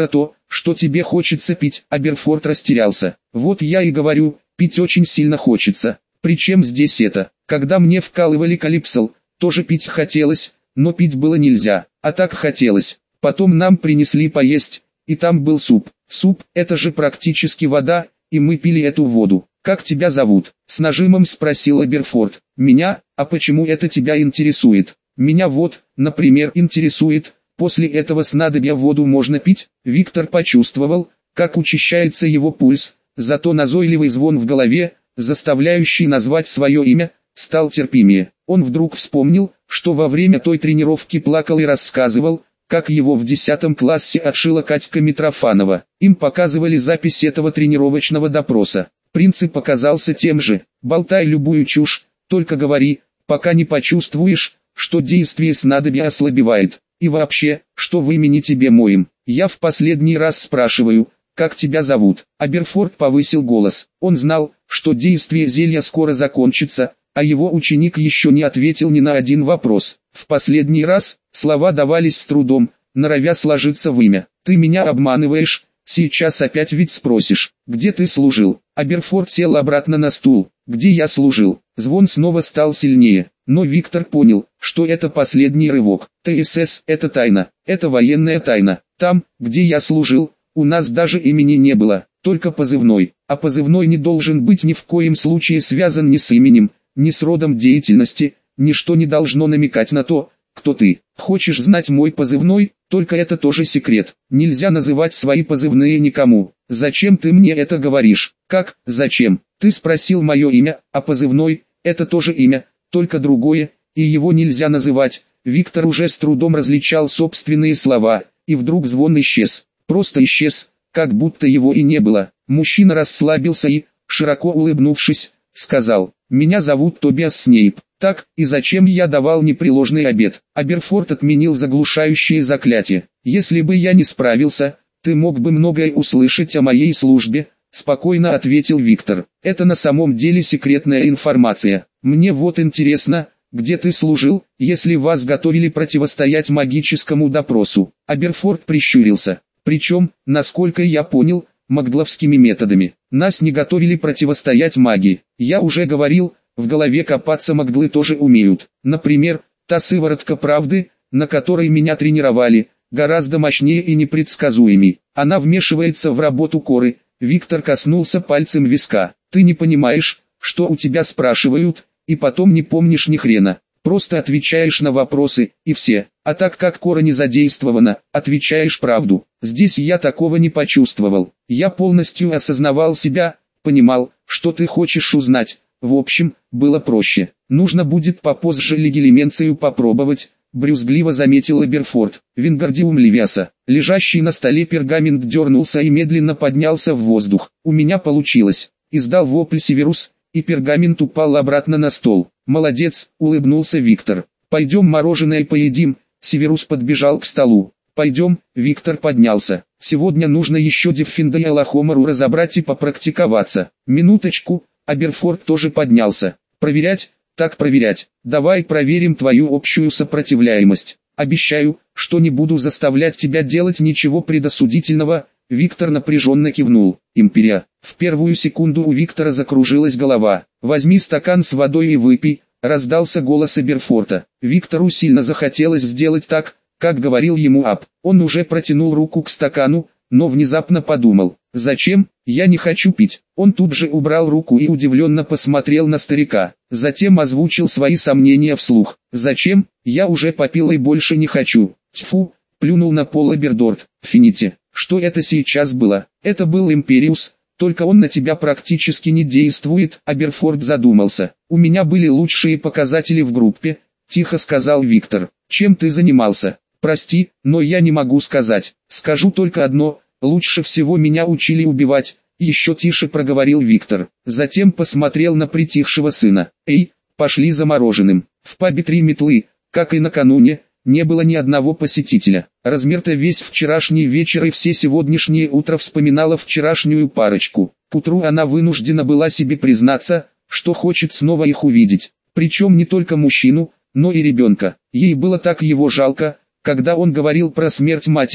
A: что тебе хочется пить. Аберфорд растерялся. Вот я и говорю, пить очень сильно хочется. Причем здесь это? Когда мне вкалывали калипсол, тоже пить хотелось, но пить было нельзя, а так хотелось. Потом нам принесли поесть, и там был суп. Суп – это же практически вода, и мы пили эту воду. «Как тебя зовут?» – с нажимом спросил Аберфорд. «Меня? А почему это тебя интересует?» «Меня вот, например, интересует, после этого снадобья воду можно пить?» Виктор почувствовал, как учащается его пульс, зато назойливый звон в голове, заставляющий назвать свое имя, стал терпимее. Он вдруг вспомнил, что во время той тренировки плакал и рассказывал, как его в 10 классе отшила Катька Митрофанова. Им показывали запись этого тренировочного допроса. Принцип оказался тем же: болтай любую чушь, только говори, пока не почувствуешь, что действие снадобья ослабевает. И вообще, что в имени тебе моим? Я в последний раз спрашиваю, как тебя зовут?» Аберфорд повысил голос. Он знал, что действие зелья скоро закончится, а его ученик еще не ответил ни на один вопрос. В последний раз слова давались с трудом, норовя сложиться в имя. «Ты меня обманываешь, сейчас опять ведь спросишь, где ты служил?» Аберфорд сел обратно на стул. «Где я служил?» Звон снова стал сильнее, но Виктор понял, что это последний рывок. ТСС – это тайна, это военная тайна. Там, где я служил, у нас даже имени не было, только позывной. А позывной не должен быть ни в коем случае связан ни с именем, ни с родом деятельности, ничто не должно намекать на то, кто ты. Хочешь знать мой позывной? Только это тоже секрет. Нельзя называть свои позывные никому. Зачем ты мне это говоришь? Как, зачем? Ты спросил мое имя, а позывной – это тоже имя, только другое, и его нельзя называть. Виктор уже с трудом различал собственные слова, и вдруг звон исчез. Просто исчез, как будто его и не было. Мужчина расслабился и, широко улыбнувшись, сказал: «Меня зовут Тобиас Снейп. Так, и зачем я давал непреложный обет?» Аберфорд отменил заглушающее заклятие. «Если бы я не справился, ты мог бы многое услышать о моей службе», спокойно ответил Виктор. «Это на самом деле секретная информация. Мне вот интересно, где ты служил, если вас готовили противостоять магическому допросу?» Аберфорд прищурился. «Причем, насколько я понял, магдловскими методами. Нас не готовили противостоять магии. Я уже говорил, в голове копаться магдлы тоже умеют. Например, та сыворотка правды, на которой меня тренировали, гораздо мощнее и непредсказуемей. Она вмешивается в работу коры». Виктор коснулся пальцем виска. «Ты не понимаешь, что у тебя спрашивают, и потом не помнишь ни хрена. Просто отвечаешь на вопросы, и все. А так как кора не задействована, отвечаешь правду. Здесь я такого не почувствовал. Я полностью осознавал себя, понимал, что ты хочешь узнать. В общем, было проще. Нужно будет попозже легилименцию попробовать», брюзгливо заметил Аберфорд. Вингардиум левиаса. Лежащий на столе пергамент дернулся и медленно поднялся в воздух. «У меня получилось», издал вопль Северус, и пергамент упал обратно на стол. «Молодец», улыбнулся Виктор. «Пойдем мороженое поедим». Северус подбежал к столу. «Пойдем», Виктор поднялся. «Сегодня нужно еще Диффинда и Алахомару разобрать и попрактиковаться». «Минуточку», Аберфорд тоже поднялся. «Проверять? Так проверять. Давай проверим твою общую сопротивляемость. Обещаю, что не буду заставлять тебя делать ничего предосудительного». Виктор напряженно кивнул. «Империя». В первую секунду у Виктора закружилась голова. «Возьми стакан с водой и выпей», раздался голос Аберфорда. Виктору сильно захотелось сделать так, как говорил ему Аб. Он уже протянул руку к стакану, но внезапно подумал: «Зачем? Я не хочу пить». Он тут же убрал руку и удивленно посмотрел на старика. Затем озвучил свои сомнения вслух. «Зачем? Я уже попил и больше не хочу». «Тьфу!» — плюнул на пол Абердорт. «Фините, что это сейчас было?» «Это был Империус, только он на тебя практически не действует». Аберфорд задумался. «У меня были лучшие показатели в группе», — тихо сказал Виктор. «Чем ты занимался?» «Прости, но я не могу сказать. Скажу только одно, лучше всего меня учили убивать», — еще тише проговорил Виктор. Затем посмотрел на притихшего сына. «Эй, пошли за мороженым». В пабе «Три метлы», как и накануне, не было ни одного посетителя. Размерта весь вчерашний вечер и все сегодняшнее утро вспоминала вчерашнюю парочку. К утру она вынуждена была себе признаться, что хочет снова их увидеть. Причем не только мужчину, но и ребенка. Ей было так его жалко, когда он говорил про смерть матери,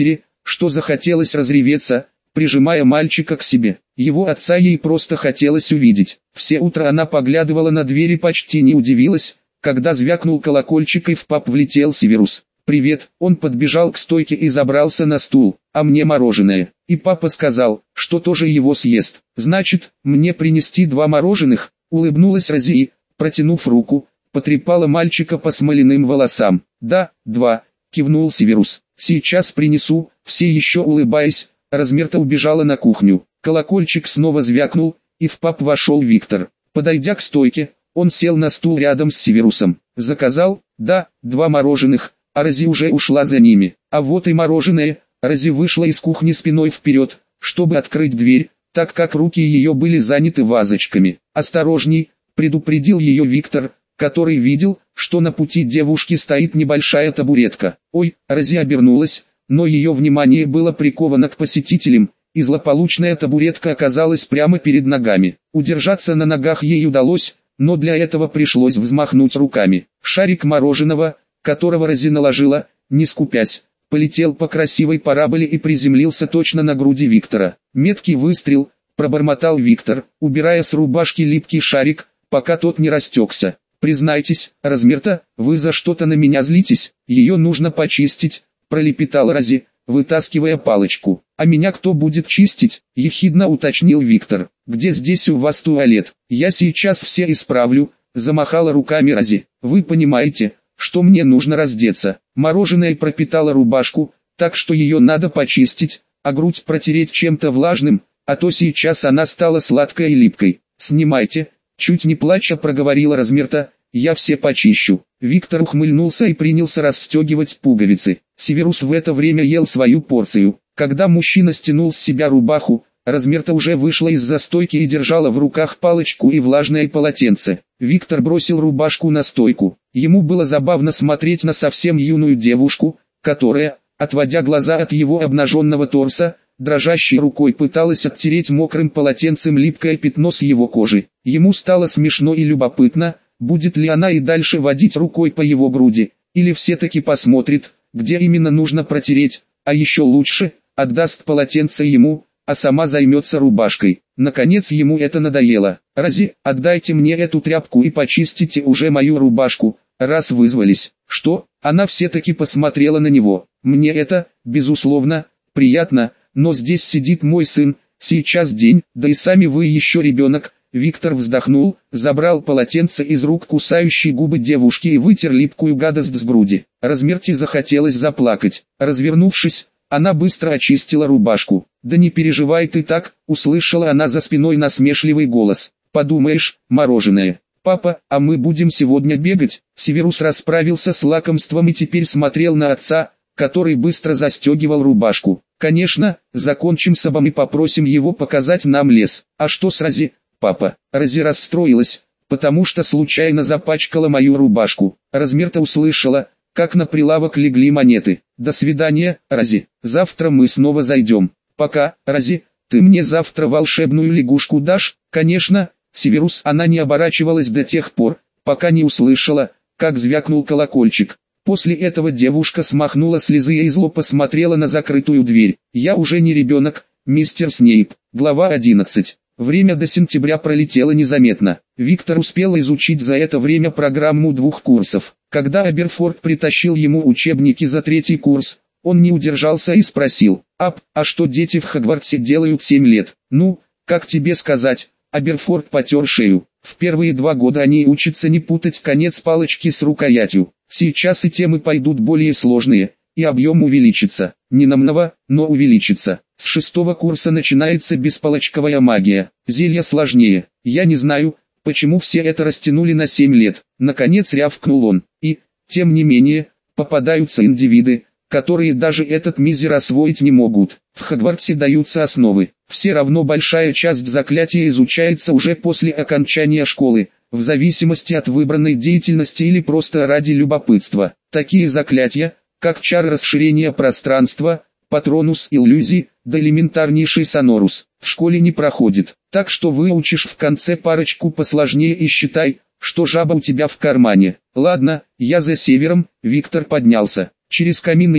A: что захотелось разреветься, прижимая мальчика к себе. Его отца ей просто хотелось увидеть. Все утро она поглядывала на дверь и почти не удивилась, когда звякнул колокольчик и в паб влетел Северус. «Привет!» Он подбежал к стойке и забрался на стул. «А мне мороженое». И папа сказал, что тоже его съест. «Значит, мне принести 2 мороженых?» Улыбнулась Рози и, протянув руку, потрепала мальчика по смоляным волосам. «Да, 2», кивнул Северус. «Сейчас принесу». Все еще улыбаясь, Размерта убежала на кухню. Колокольчик снова звякнул, и в паб вошел Виктор. Подойдя к стойке, он сел на стул рядом с Северусом. «Заказал?» «Да, 2 мороженых». А Рози уже ушла за ними. «А вот и мороженое». Рози вышла из кухни спиной вперед, чтобы открыть дверь, так как руки ее были заняты вазочками. «Осторожней», предупредил ее Виктор, который видел, что на пути девушки стоит небольшая табуретка. «Ой», Рози обернулась, но ее внимание было приковано к посетителям, и злополучная табуретка оказалась прямо перед ногами. Удержаться на ногах ей удалось, но для этого пришлось взмахнуть руками. Шарик мороженого, которого Рози наложила, не скупясь, полетел по красивой параболе и приземлился точно на груди Виктора. «Меткий выстрел», пробормотал Виктор, убирая с рубашки липкий шарик, пока тот не растекся. «Признайтесь, Размерта, вы за что-то на меня злитесь? Ее нужно почистить», пролепетал Рози, вытаскивая палочку. «А меня кто будет чистить?» – ехидно уточнил Виктор. «Где здесь у вас туалет? Я сейчас все исправлю», – замахала руками Рози. «Вы понимаете, что мне нужно раздеться?» Мороженое пропитало рубашку, так что ее надо почистить, а грудь протереть чем-то влажным, а то сейчас она стала сладкой и липкой. «Снимайте», – чуть не плача проговорила Размерта, – «я все почищу». Виктор ухмыльнулся и принялся расстегивать пуговицы. Северус в это время ел свою порцию. Когда мужчина стянул с себя рубаху, Размерта уже вышла из-за стойки и держала в руках палочку и влажное полотенце. Виктор бросил рубашку на стойку. Ему было забавно смотреть на совсем юную девушку, которая, отводя глаза от его обнаженного торса, дрожащей рукой пыталась оттереть мокрым полотенцем липкое пятно с его кожи. Ему стало смешно и любопытно, будет ли она и дальше водить рукой по его груди, или все-таки посмотрит, где именно нужно протереть, а еще лучше, отдаст полотенце ему, а сама займется рубашкой. Наконец ему это надоело. «Рози, отдайте мне эту тряпку и почистите уже мою рубашку, раз вызвались». «Что?» Она все-таки посмотрела на него. «Мне это, безусловно, приятно, но здесь сидит мой сын, сейчас день, да и сами вы еще ребенок». Виктор вздохнул, забрал полотенце из рук кусающей губы девушки и вытер липкую гадость с груди. Размерте захотелось заплакать. Развернувшись, она быстро очистила рубашку. «Да не переживай ты так», услышала она за спиной насмешливый голос. «Подумаешь, мороженое. Папа, а мы будем сегодня бегать?» Северус расправился с лакомством и теперь смотрел на отца, который быстро застегивал рубашку. «Конечно, закончим с обом и попросим его показать нам лес. А что с Рози?» «Папа». Рози расстроилась, потому что случайно запачкала мою рубашку. Размерта услышала, как на прилавок легли монеты. «До свидания, Рози. Завтра мы снова зайдем. Пока, Рози. Ты мне завтра волшебную лягушку дашь?» «Конечно, Северус». Она не оборачивалась до тех пор, пока не услышала, как звякнул колокольчик. После этого девушка смахнула слезы и зло посмотрела на закрытую дверь. «Я уже не ребенок, мистер Снейп». Глава 11. Время до сентября пролетело незаметно. Виктор успел изучить за это время программу 2 курсов. Когда Аберфорд притащил ему учебники за 3-й курс, он не удержался и спросил: «Ап, а что дети в Хогвартсе делают 7 лет?» «Ну, как тебе сказать?» Аберфорд потер шею. «В первые 2 года они учатся не путать конец палочки с рукоятью. Сейчас и темы пойдут более сложные, и объем увеличится. Не намного, но увеличится. С 6-го курса начинается беспалочковая магия. Зелья сложнее. Я не знаю, почему все это растянули на 7 лет». Наконец рявкнул он. «И, тем не менее, попадаются индивиды, которые даже этот мизер освоить не могут. В Хогвартсе даются основы. Все равно большая часть заклятия изучается уже после окончания школы, в зависимости от выбранной деятельности или просто ради любопытства. Такие заклятия, как чар расширения пространства, патронус иллюзий, да элементарнейший сонорус, в школе не проходит. Так что выучишь в конце парочку посложнее и считай, что жаба у тебя в кармане. Ладно, я за севером». Виктор поднялся. «Через камин иди,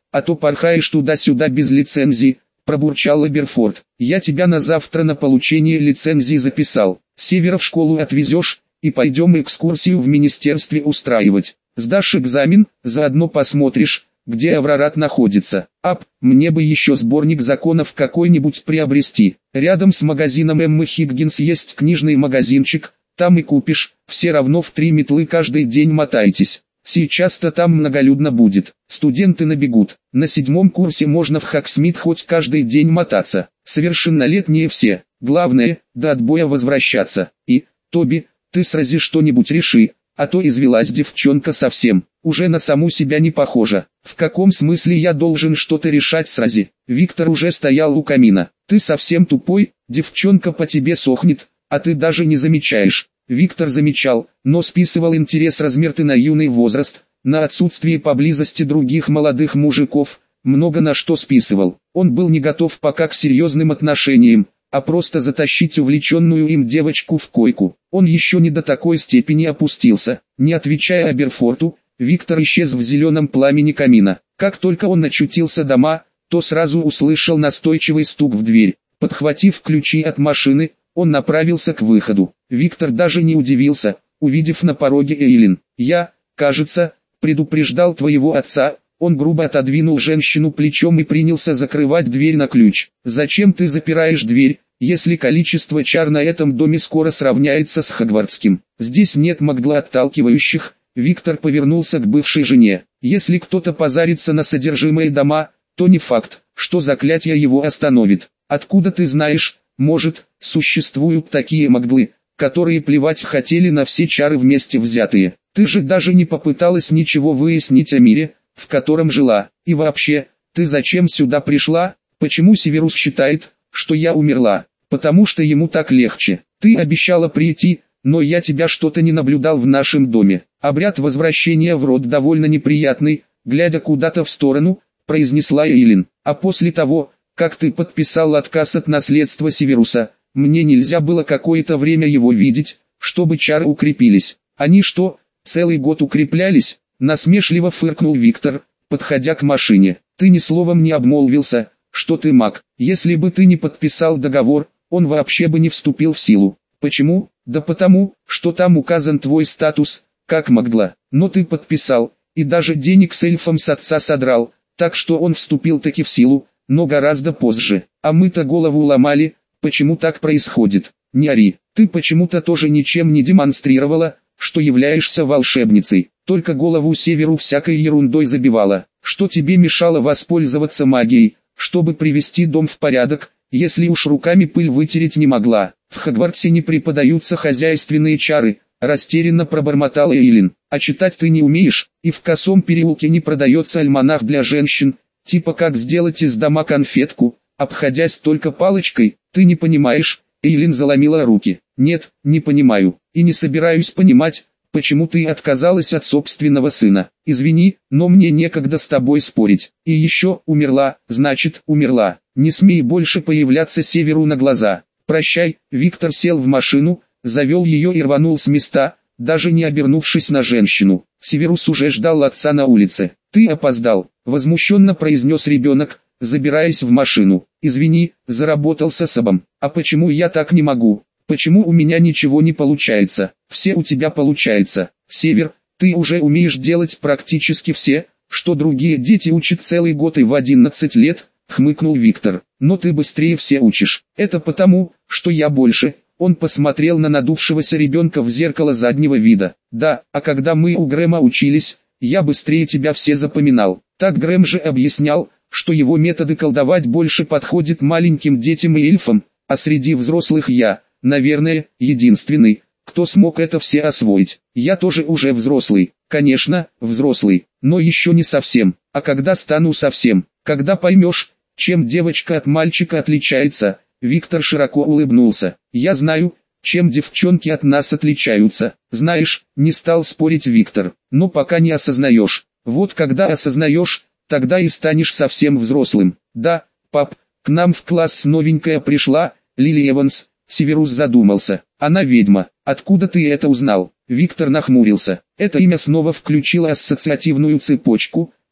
A: а то порхаешь туда-сюда без лицензии», — пробурчал Аберфорд. «Я тебя на завтра на получение лицензии записал. Севера в школу отвезешь, и пойдем экскурсию в министерстве устраивать. Сдашь экзамен, заодно посмотришь, где Аврорат находится. Мне бы еще сборник законов какой-нибудь приобрести. Рядом с магазином Эммы Хиггинс есть книжный магазинчик, там и купишь, все равно в 3 метлы каждый день мотаетесь. Сейчас-то там многолюдно будет, студенты набегут. На 7-м курсе можно в Хаксмит хоть каждый день мотаться. Совершеннолетние все, главное, до отбоя возвращаться. И, Тоби, ты срази что-нибудь реши, а то извелась девчонка совсем, уже на саму себя не похожа. В каком смысле я должен что-то решать срази? Виктор уже стоял у камина. Ты совсем тупой, девчонка по тебе сохнет, а ты даже не замечаешь. Виктор замечал, но списывал интерес размерты на юный возраст, на отсутствие поблизости других молодых мужиков, много на что списывал. Он был не готов пока к серьезным отношениям, а просто затащить увлеченную им девочку в койку. Он еще не до такой степени опустился. Не отвечая Аберфорту, Виктор исчез в зеленом пламени камина. Как только он очутился дома, то сразу услышал настойчивый стук в дверь. Подхватив ключи от машины, он направился к выходу. Виктор даже не удивился, увидев на пороге Эйлин. «Я, кажется, предупреждал твоего отца». Он грубо отодвинул женщину плечом и принялся закрывать дверь на ключ. «Зачем ты запираешь дверь, если количество чар на этом доме скоро сравняется с хогвартским? Здесь нет маглоотталкивающих». Виктор повернулся к бывшей жене. «Если кто-то позарится на содержимое дома, то не факт, что заклятие его остановит. Откуда ты знаешь, может, существуют такие маглы, которые плевать хотели на все чары вместе взятые. Ты же даже не попыталась ничего выяснить о мире, в котором жила. И вообще, ты зачем сюда пришла? Почему Северус считает, что я умерла? Потому что ему так легче. Ты обещала прийти, но я тебя что-то не наблюдал в нашем доме». Обряд возвращения в род довольно неприятный, глядя куда-то в сторону, произнесла Эйлин. «А после того, как ты подписал отказ от наследства Северуса, мне нельзя было какое-то время его видеть, чтобы чары укрепились». «Они что, целый год укреплялись?» Насмешливо фыркнул Виктор, подходя к машине. «Ты ни словом не обмолвился, что ты маг. Если бы ты не подписал договор, он вообще бы не вступил в силу». «Почему?» «Да потому, что там указан твой статус, как магла. Но ты подписал, и даже денег с эльфом с отца содрал, так что он вступил таки в силу, но гораздо позже. А мы-то голову ломали, почему так происходит. Не ори, ты почему-то тоже ничем не демонстрировала, что являешься волшебницей, только голову Северу всякой ерундой забивала. Что тебе мешало воспользоваться магией, чтобы привести дом в порядок, если уж руками пыль вытереть не могла? В Хогвартсе не преподаются хозяйственные чары», растерянно пробормотала Эйлин. «А читать ты не умеешь, и в Косом переулке не продается альманах для женщин, типа как сделать из дома конфетку, обходясь только палочкой. Ты не понимаешь?» Эйлин заломила руки. «Нет, не понимаю, и не собираюсь понимать, почему ты отказалась от собственного сына. Извини, но мне некогда с тобой спорить. И еще, умерла, значит, умерла. Не смей больше появляться Северу на глаза. Прощай». Виктор сел в машину, завел ее и рванул с места, даже не обернувшись на женщину. Северус уже ждал отца на улице. «Ты опоздал», — возмущенно произнес ребенок, забираясь в машину. «Извини, заработался собом. А почему я так не могу? Почему у меня ничего не получается? Все у тебя получается. Север, ты уже умеешь делать практически все, что другие дети учат целый год и в 11 лет», — хмыкнул Виктор. «Но ты быстрее все учишь. Это потому, что я больше». Он посмотрел на надувшегося ребенка в зеркало заднего вида. «Да, а когда мы у Грэма учились, я быстрее тебя все запоминал». Так Грэм же объяснял, что его методы колдовать больше подходят маленьким детям и эльфам, а среди взрослых я, наверное, единственный, кто смог это все освоить. Я тоже уже взрослый, конечно, взрослый, но еще не совсем. А когда стану совсем, когда поймешь, чем девочка от мальчика отличается? Виктор широко улыбнулся. «Я знаю, чем девчонки от нас отличаются. Знаешь», — не стал спорить Виктор, — «но пока не осознаешь. Вот когда осознаешь, тогда и станешь совсем взрослым». «Да, пап, к нам в класс новенькая пришла, Лили Эванс». Северус задумался. «Она ведьма. Откуда ты это узнал?» Виктор нахмурился. Это имя снова включило ассоциативную цепочку,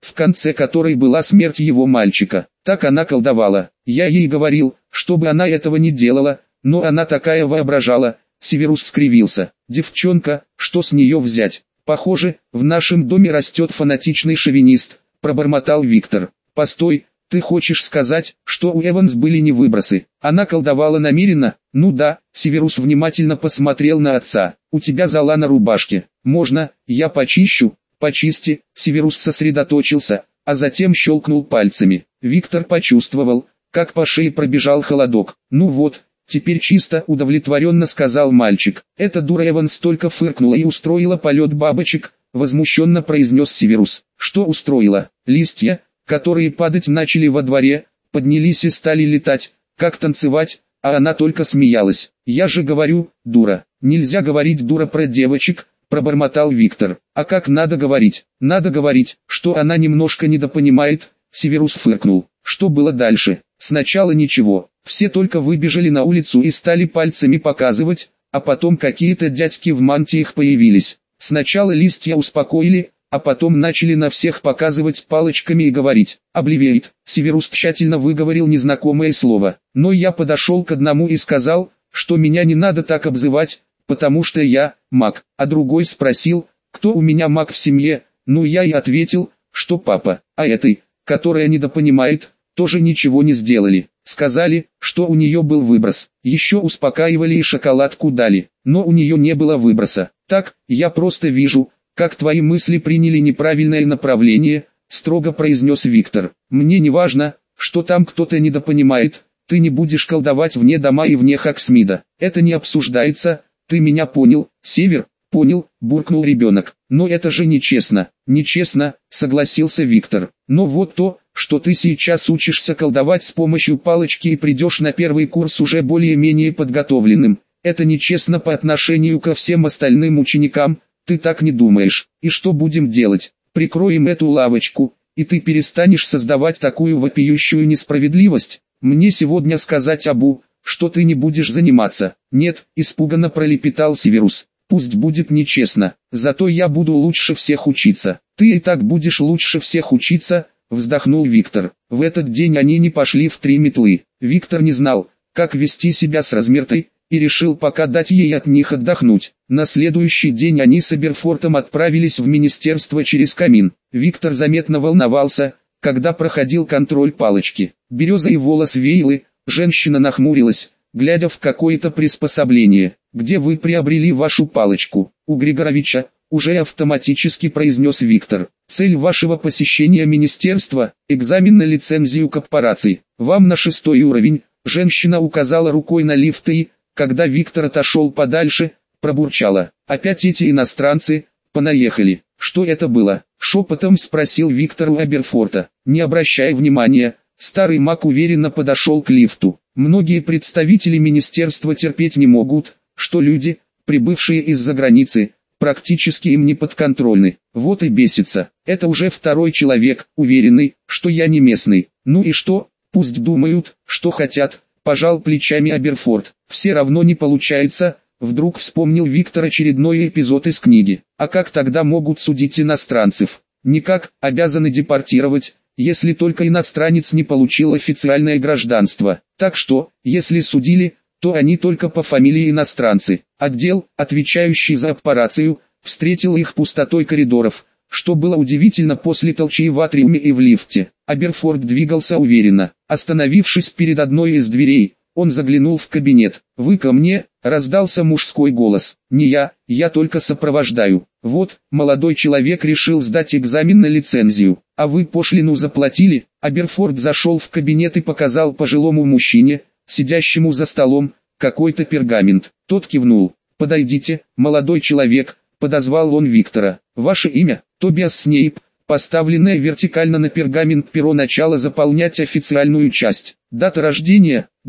A: в конце которой была смерть его мальчика. Так она колдовала. Я ей говорил, чтобы она этого не делала, но она такая воображала. Северус скривился. Девчонка, что с нее взять? Похоже, в нашем доме растет фанатичный шовинист, пробормотал Виктор. Постой, ты хочешь сказать, что у Эванс были не выбросы? Она колдовала намеренно? Ну да, Северус внимательно посмотрел на отца. У тебя зола на рубашке. Можно, я почищу? Почисти. Северус сосредоточился, а затем щелкнул пальцами. Виктор почувствовал, как по шее пробежал холодок. Ну вот, теперь чисто, удовлетворенно сказал мальчик. Эта дура Эванс только фыркнула и устроила полет бабочек, возмущенно произнес Северус. Что устроила? Листья, которые падать начали во дворе, поднялись и стали летать, как танцевать, а она только смеялась. Я же говорю, дура. Нельзя говорить дура про девочек, пробормотал Виктор. А как надо говорить? Надо говорить, что она немножко недопонимает. Северус фыркнул. Что было дальше? Сначала ничего. Все только выбежали на улицу и стали пальцами показывать, а потом какие-то дядьки в мантиях появились. Сначала листья успокоили, а потом начали на всех показывать палочками и говорить «Обливеет». Северус тщательно выговорил незнакомое слово. Но я подошел к одному и сказал, что меня не надо так обзывать, потому что я маг. А другой спросил, кто у меня маг в семье. Ну я и ответил, что папа. А этой, которая недопонимает, тоже ничего не сделали. Сказали, что у нее был выброс. Еще успокаивали и шоколадку дали. Но у нее не было выброса. Так, я просто вижу, как твои мысли приняли неправильное направление, строго произнес Виктор. Мне не важно, что там кто-то недопонимает, ты не будешь колдовать вне дома и вне Хоксмида. Это не обсуждается, ты меня понял, Север? Понял, буркнул ребенок. Но это же нечестно. Нечестно, согласился Виктор. Но вот то, что ты сейчас учишься колдовать с помощью палочки и придешь на первый курс уже более-менее подготовленным. Это нечестно по отношению ко всем остальным ученикам. Ты так не думаешь. И что будем делать? Прикроем эту лавочку, и ты перестанешь создавать такую вопиющую несправедливость? Мне сегодня сказать Абу, что ты не будешь заниматься? Нет, испуганно пролепетал Северус. Пусть будет нечестно, зато я буду лучше всех учиться. Ты и так будешь лучше всех учиться, вздохнул Виктор. В этот день они не пошли в 3 метлы. Виктор не знал, как вести себя с Размертой, и решил пока дать ей от них отдохнуть. На следующий день они с Аберфортом отправились в министерство через камин. Виктор заметно волновался, когда проходил контроль палочки. Береза и волос веялы, женщина нахмурилась, глядя в какое-то приспособление. «Где вы приобрели вашу палочку?» «У Григоровича», уже автоматически произнес Виктор. «Цель вашего посещения министерства – экзамен на лицензию корпорации. Вам на 6-й уровень», женщина указала рукой на лифты и, когда Виктор отошел подальше, пробурчала. «Опять эти иностранцы, понаехали». «Что это было?» – шепотом спросил Виктор у Аберфорта. Не обращая внимания, старый маг уверенно подошел к лифту. Многие представители министерства терпеть не могут, что люди, прибывшие из-за границы, практически им не подконтрольны. Вот и бесится. Это уже 2-й человек, уверенный, что я не местный. Ну и что? Пусть думают, что хотят. Пожал плечами Аберфорт. Все равно не получается. Вдруг вспомнил Виктор очередной эпизод из книги. А как тогда могут судить иностранцев? Никак, обязаны депортировать, если только иностранец не получил официальное гражданство. Так что, если судили, то они только по фамилии иностранцы. Отдел, отвечающий за операцию, встретил их пустотой коридоров, что было удивительно после толчей в атриуме и в лифте. Аберфорт двигался уверенно. Остановившись перед одной из дверей, он заглянул в кабинет. «Вы ко мне?» – раздался мужской голос. «Не я только сопровождаю. Вот, молодой человек решил сдать экзамен на лицензию. А вы пошлину заплатили?» Аберфорт зашел в кабинет и показал пожилому мужчине, сидящему за столом, какой-то пергамент. Тот кивнул. «Подойдите, молодой человек», – подозвал он Виктора. «Ваше имя?» «Тобиас Снейп». Поставленное вертикально на пергамент перо начало заполнять официальную часть. Дата рождения –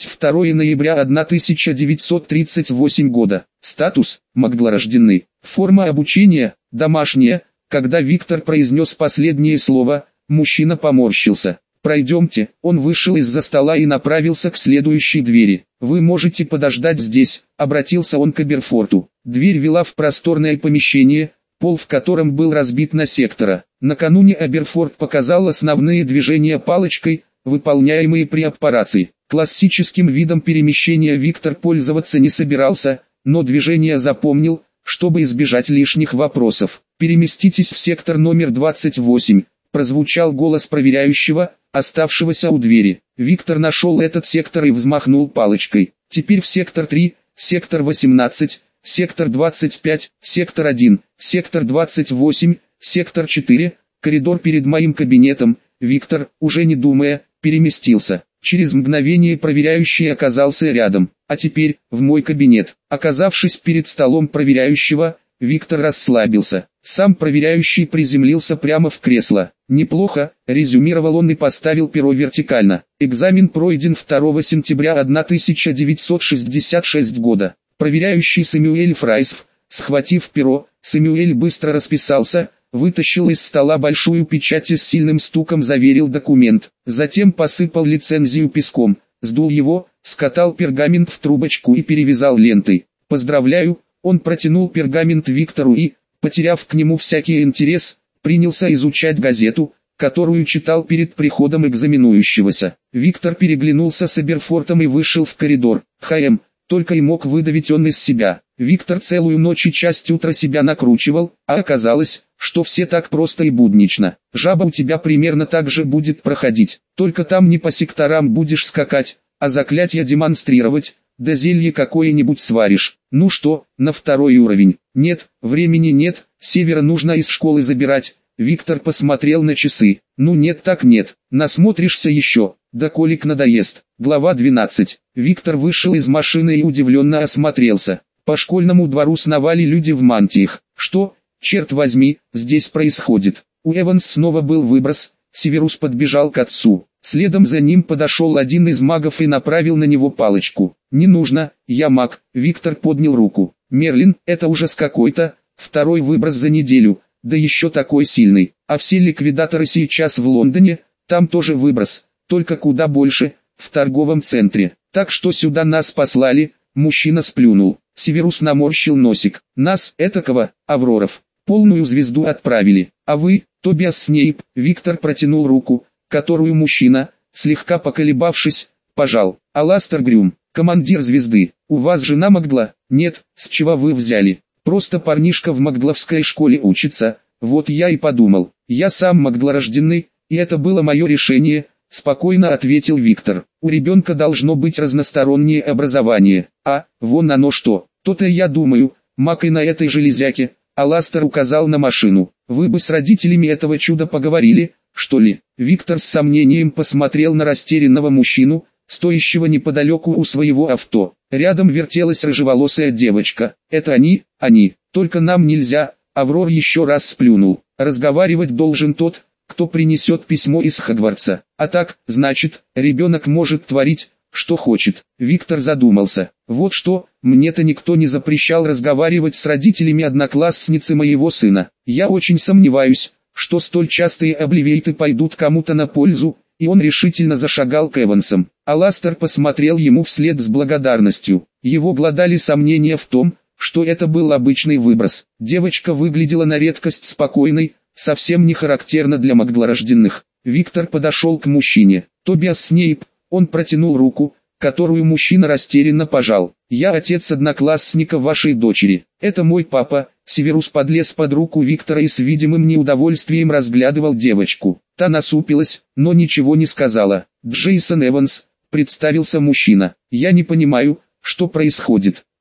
A: 22 ноября 1938 года. Статус – магдлорожденный. Форма обучения – домашняя. Когда Виктор произнес последнее слово, мужчина поморщился. «Пройдемте». Он вышел из-за стола и направился к следующей двери. «Вы можете подождать здесь», – обратился он к Аберфорту. Дверь вела в просторное помещение, пол в котором был разбит на сектора. Накануне Аберфорд показал основные движения палочкой, выполняемые при аппарации. Классическим видом перемещения Виктор пользоваться не собирался, но движение запомнил, чтобы избежать лишних вопросов. «Переместитесь в сектор номер 28», прозвучал голос проверяющего, оставшегося у двери. Виктор нашел этот сектор и взмахнул палочкой. «Теперь в сектор 3, сектор 18, сектор 25, сектор 1, сектор 28, сектор 4, коридор перед моим кабинетом». Виктор, уже не думая, переместился. Через мгновение проверяющий оказался рядом. «А теперь, в мой кабинет». Оказавшись перед столом проверяющего, Виктор расслабился. Сам проверяющий приземлился прямо в кресло. «Неплохо», — резюмировал он и поставил перо вертикально. «Экзамен пройден 2 сентября 1966 года». Проверяющий Сэмюэль Фрайсов, схватив перо, Сэмюэль быстро расписался, вытащил из стола большую печать и с сильным стуком заверил документ. Затем посыпал лицензию песком, сдул его, скатал пергамент в трубочку и перевязал лентой. «Поздравляю», он протянул пергамент Виктору и, потеряв к нему всякий интерес, принялся изучать газету, которую читал перед приходом экзаменующегося. Виктор переглянулся с Аберфортом и вышел в коридор. «ХМ», только и мог выдавить он из себя. Виктор целую ночь и часть утра себя накручивал, а оказалось, что все так просто и буднично. «Жаба у тебя примерно так же будет проходить, только там не по секторам будешь скакать, а заклятие демонстрировать, да зелье какое-нибудь сваришь. Ну что, на 2-й уровень?» «Нет, времени нет, Севера нужно из школы забирать». Виктор посмотрел на часы. «Ну нет так нет, насмотришься еще, да колик надоест». Глава 12. Виктор вышел из машины и удивленно осмотрелся. По школьному двору сновали люди в мантиях. Что, черт возьми, здесь происходит? У Эванс снова был выброс. Северус подбежал к отцу. Следом за ним подошел один из магов и направил на него палочку. «Не нужно, я маг», — Виктор поднял руку. «Мерлин, это ужас какой-то, 2-й выброс за неделю, да еще такой сильный. А все ликвидаторы сейчас в Лондоне, там тоже выброс, только куда больше, в торговом центре. Так что сюда нас послали». Мужчина сплюнул. Северус наморщил носик. «Нас, этакого, Авроров, полную звезду отправили. А вы, Тобиас Снейп». Виктор протянул руку, которую мужчина, слегка поколебавшись, пожал. «Аластер Грюм, командир звезды. У вас жена Магла?» «Нет, с чего вы взяли? Просто парнишка в магловской школе учится, вот я и подумал. Я сам маглорожденный, и это было мое решение», — спокойно ответил Виктор. «У ребенка должно быть разностороннее образование. А, вон оно что. То-то я думаю, маг и на этой железяке». Аластер указал на машину. «Вы бы с родителями этого чуда поговорили, что ли?» Виктор с сомнением посмотрел на растерянного мужчину, стоящего неподалеку у своего авто. Рядом вертелась рыжеволосая девочка. «Это они, только нам нельзя», — Аврор еще раз сплюнул. «Разговаривать должен тот, кто принесет письмо из Хогвартса. А так, значит, ребенок может творить, что хочет». Виктор задумался. «Вот что, мне-то никто не запрещал разговаривать с родителями одноклассницы моего сына. Я очень сомневаюсь, что столь частые обливейты пойдут кому-то на пользу», и он решительно зашагал к Эвансам. Аластер посмотрел ему вслед с благодарностью. Его глодали сомнения в том, что это был обычный выброс. Девочка выглядела на редкость спокойной, совсем не характерно для маглорожденных. Виктор подошел к мужчине. «Тобиас Снейп», он протянул руку, которую мужчина растерянно пожал. «Я отец одноклассника вашей дочери. Это мой папа». Северус подлез под руку Виктора и с видимым неудовольствием разглядывал девочку. Та насупилась, но ничего не сказала. «Джейсон Эванс», представился мужчина. «Я не понимаю, что происходит».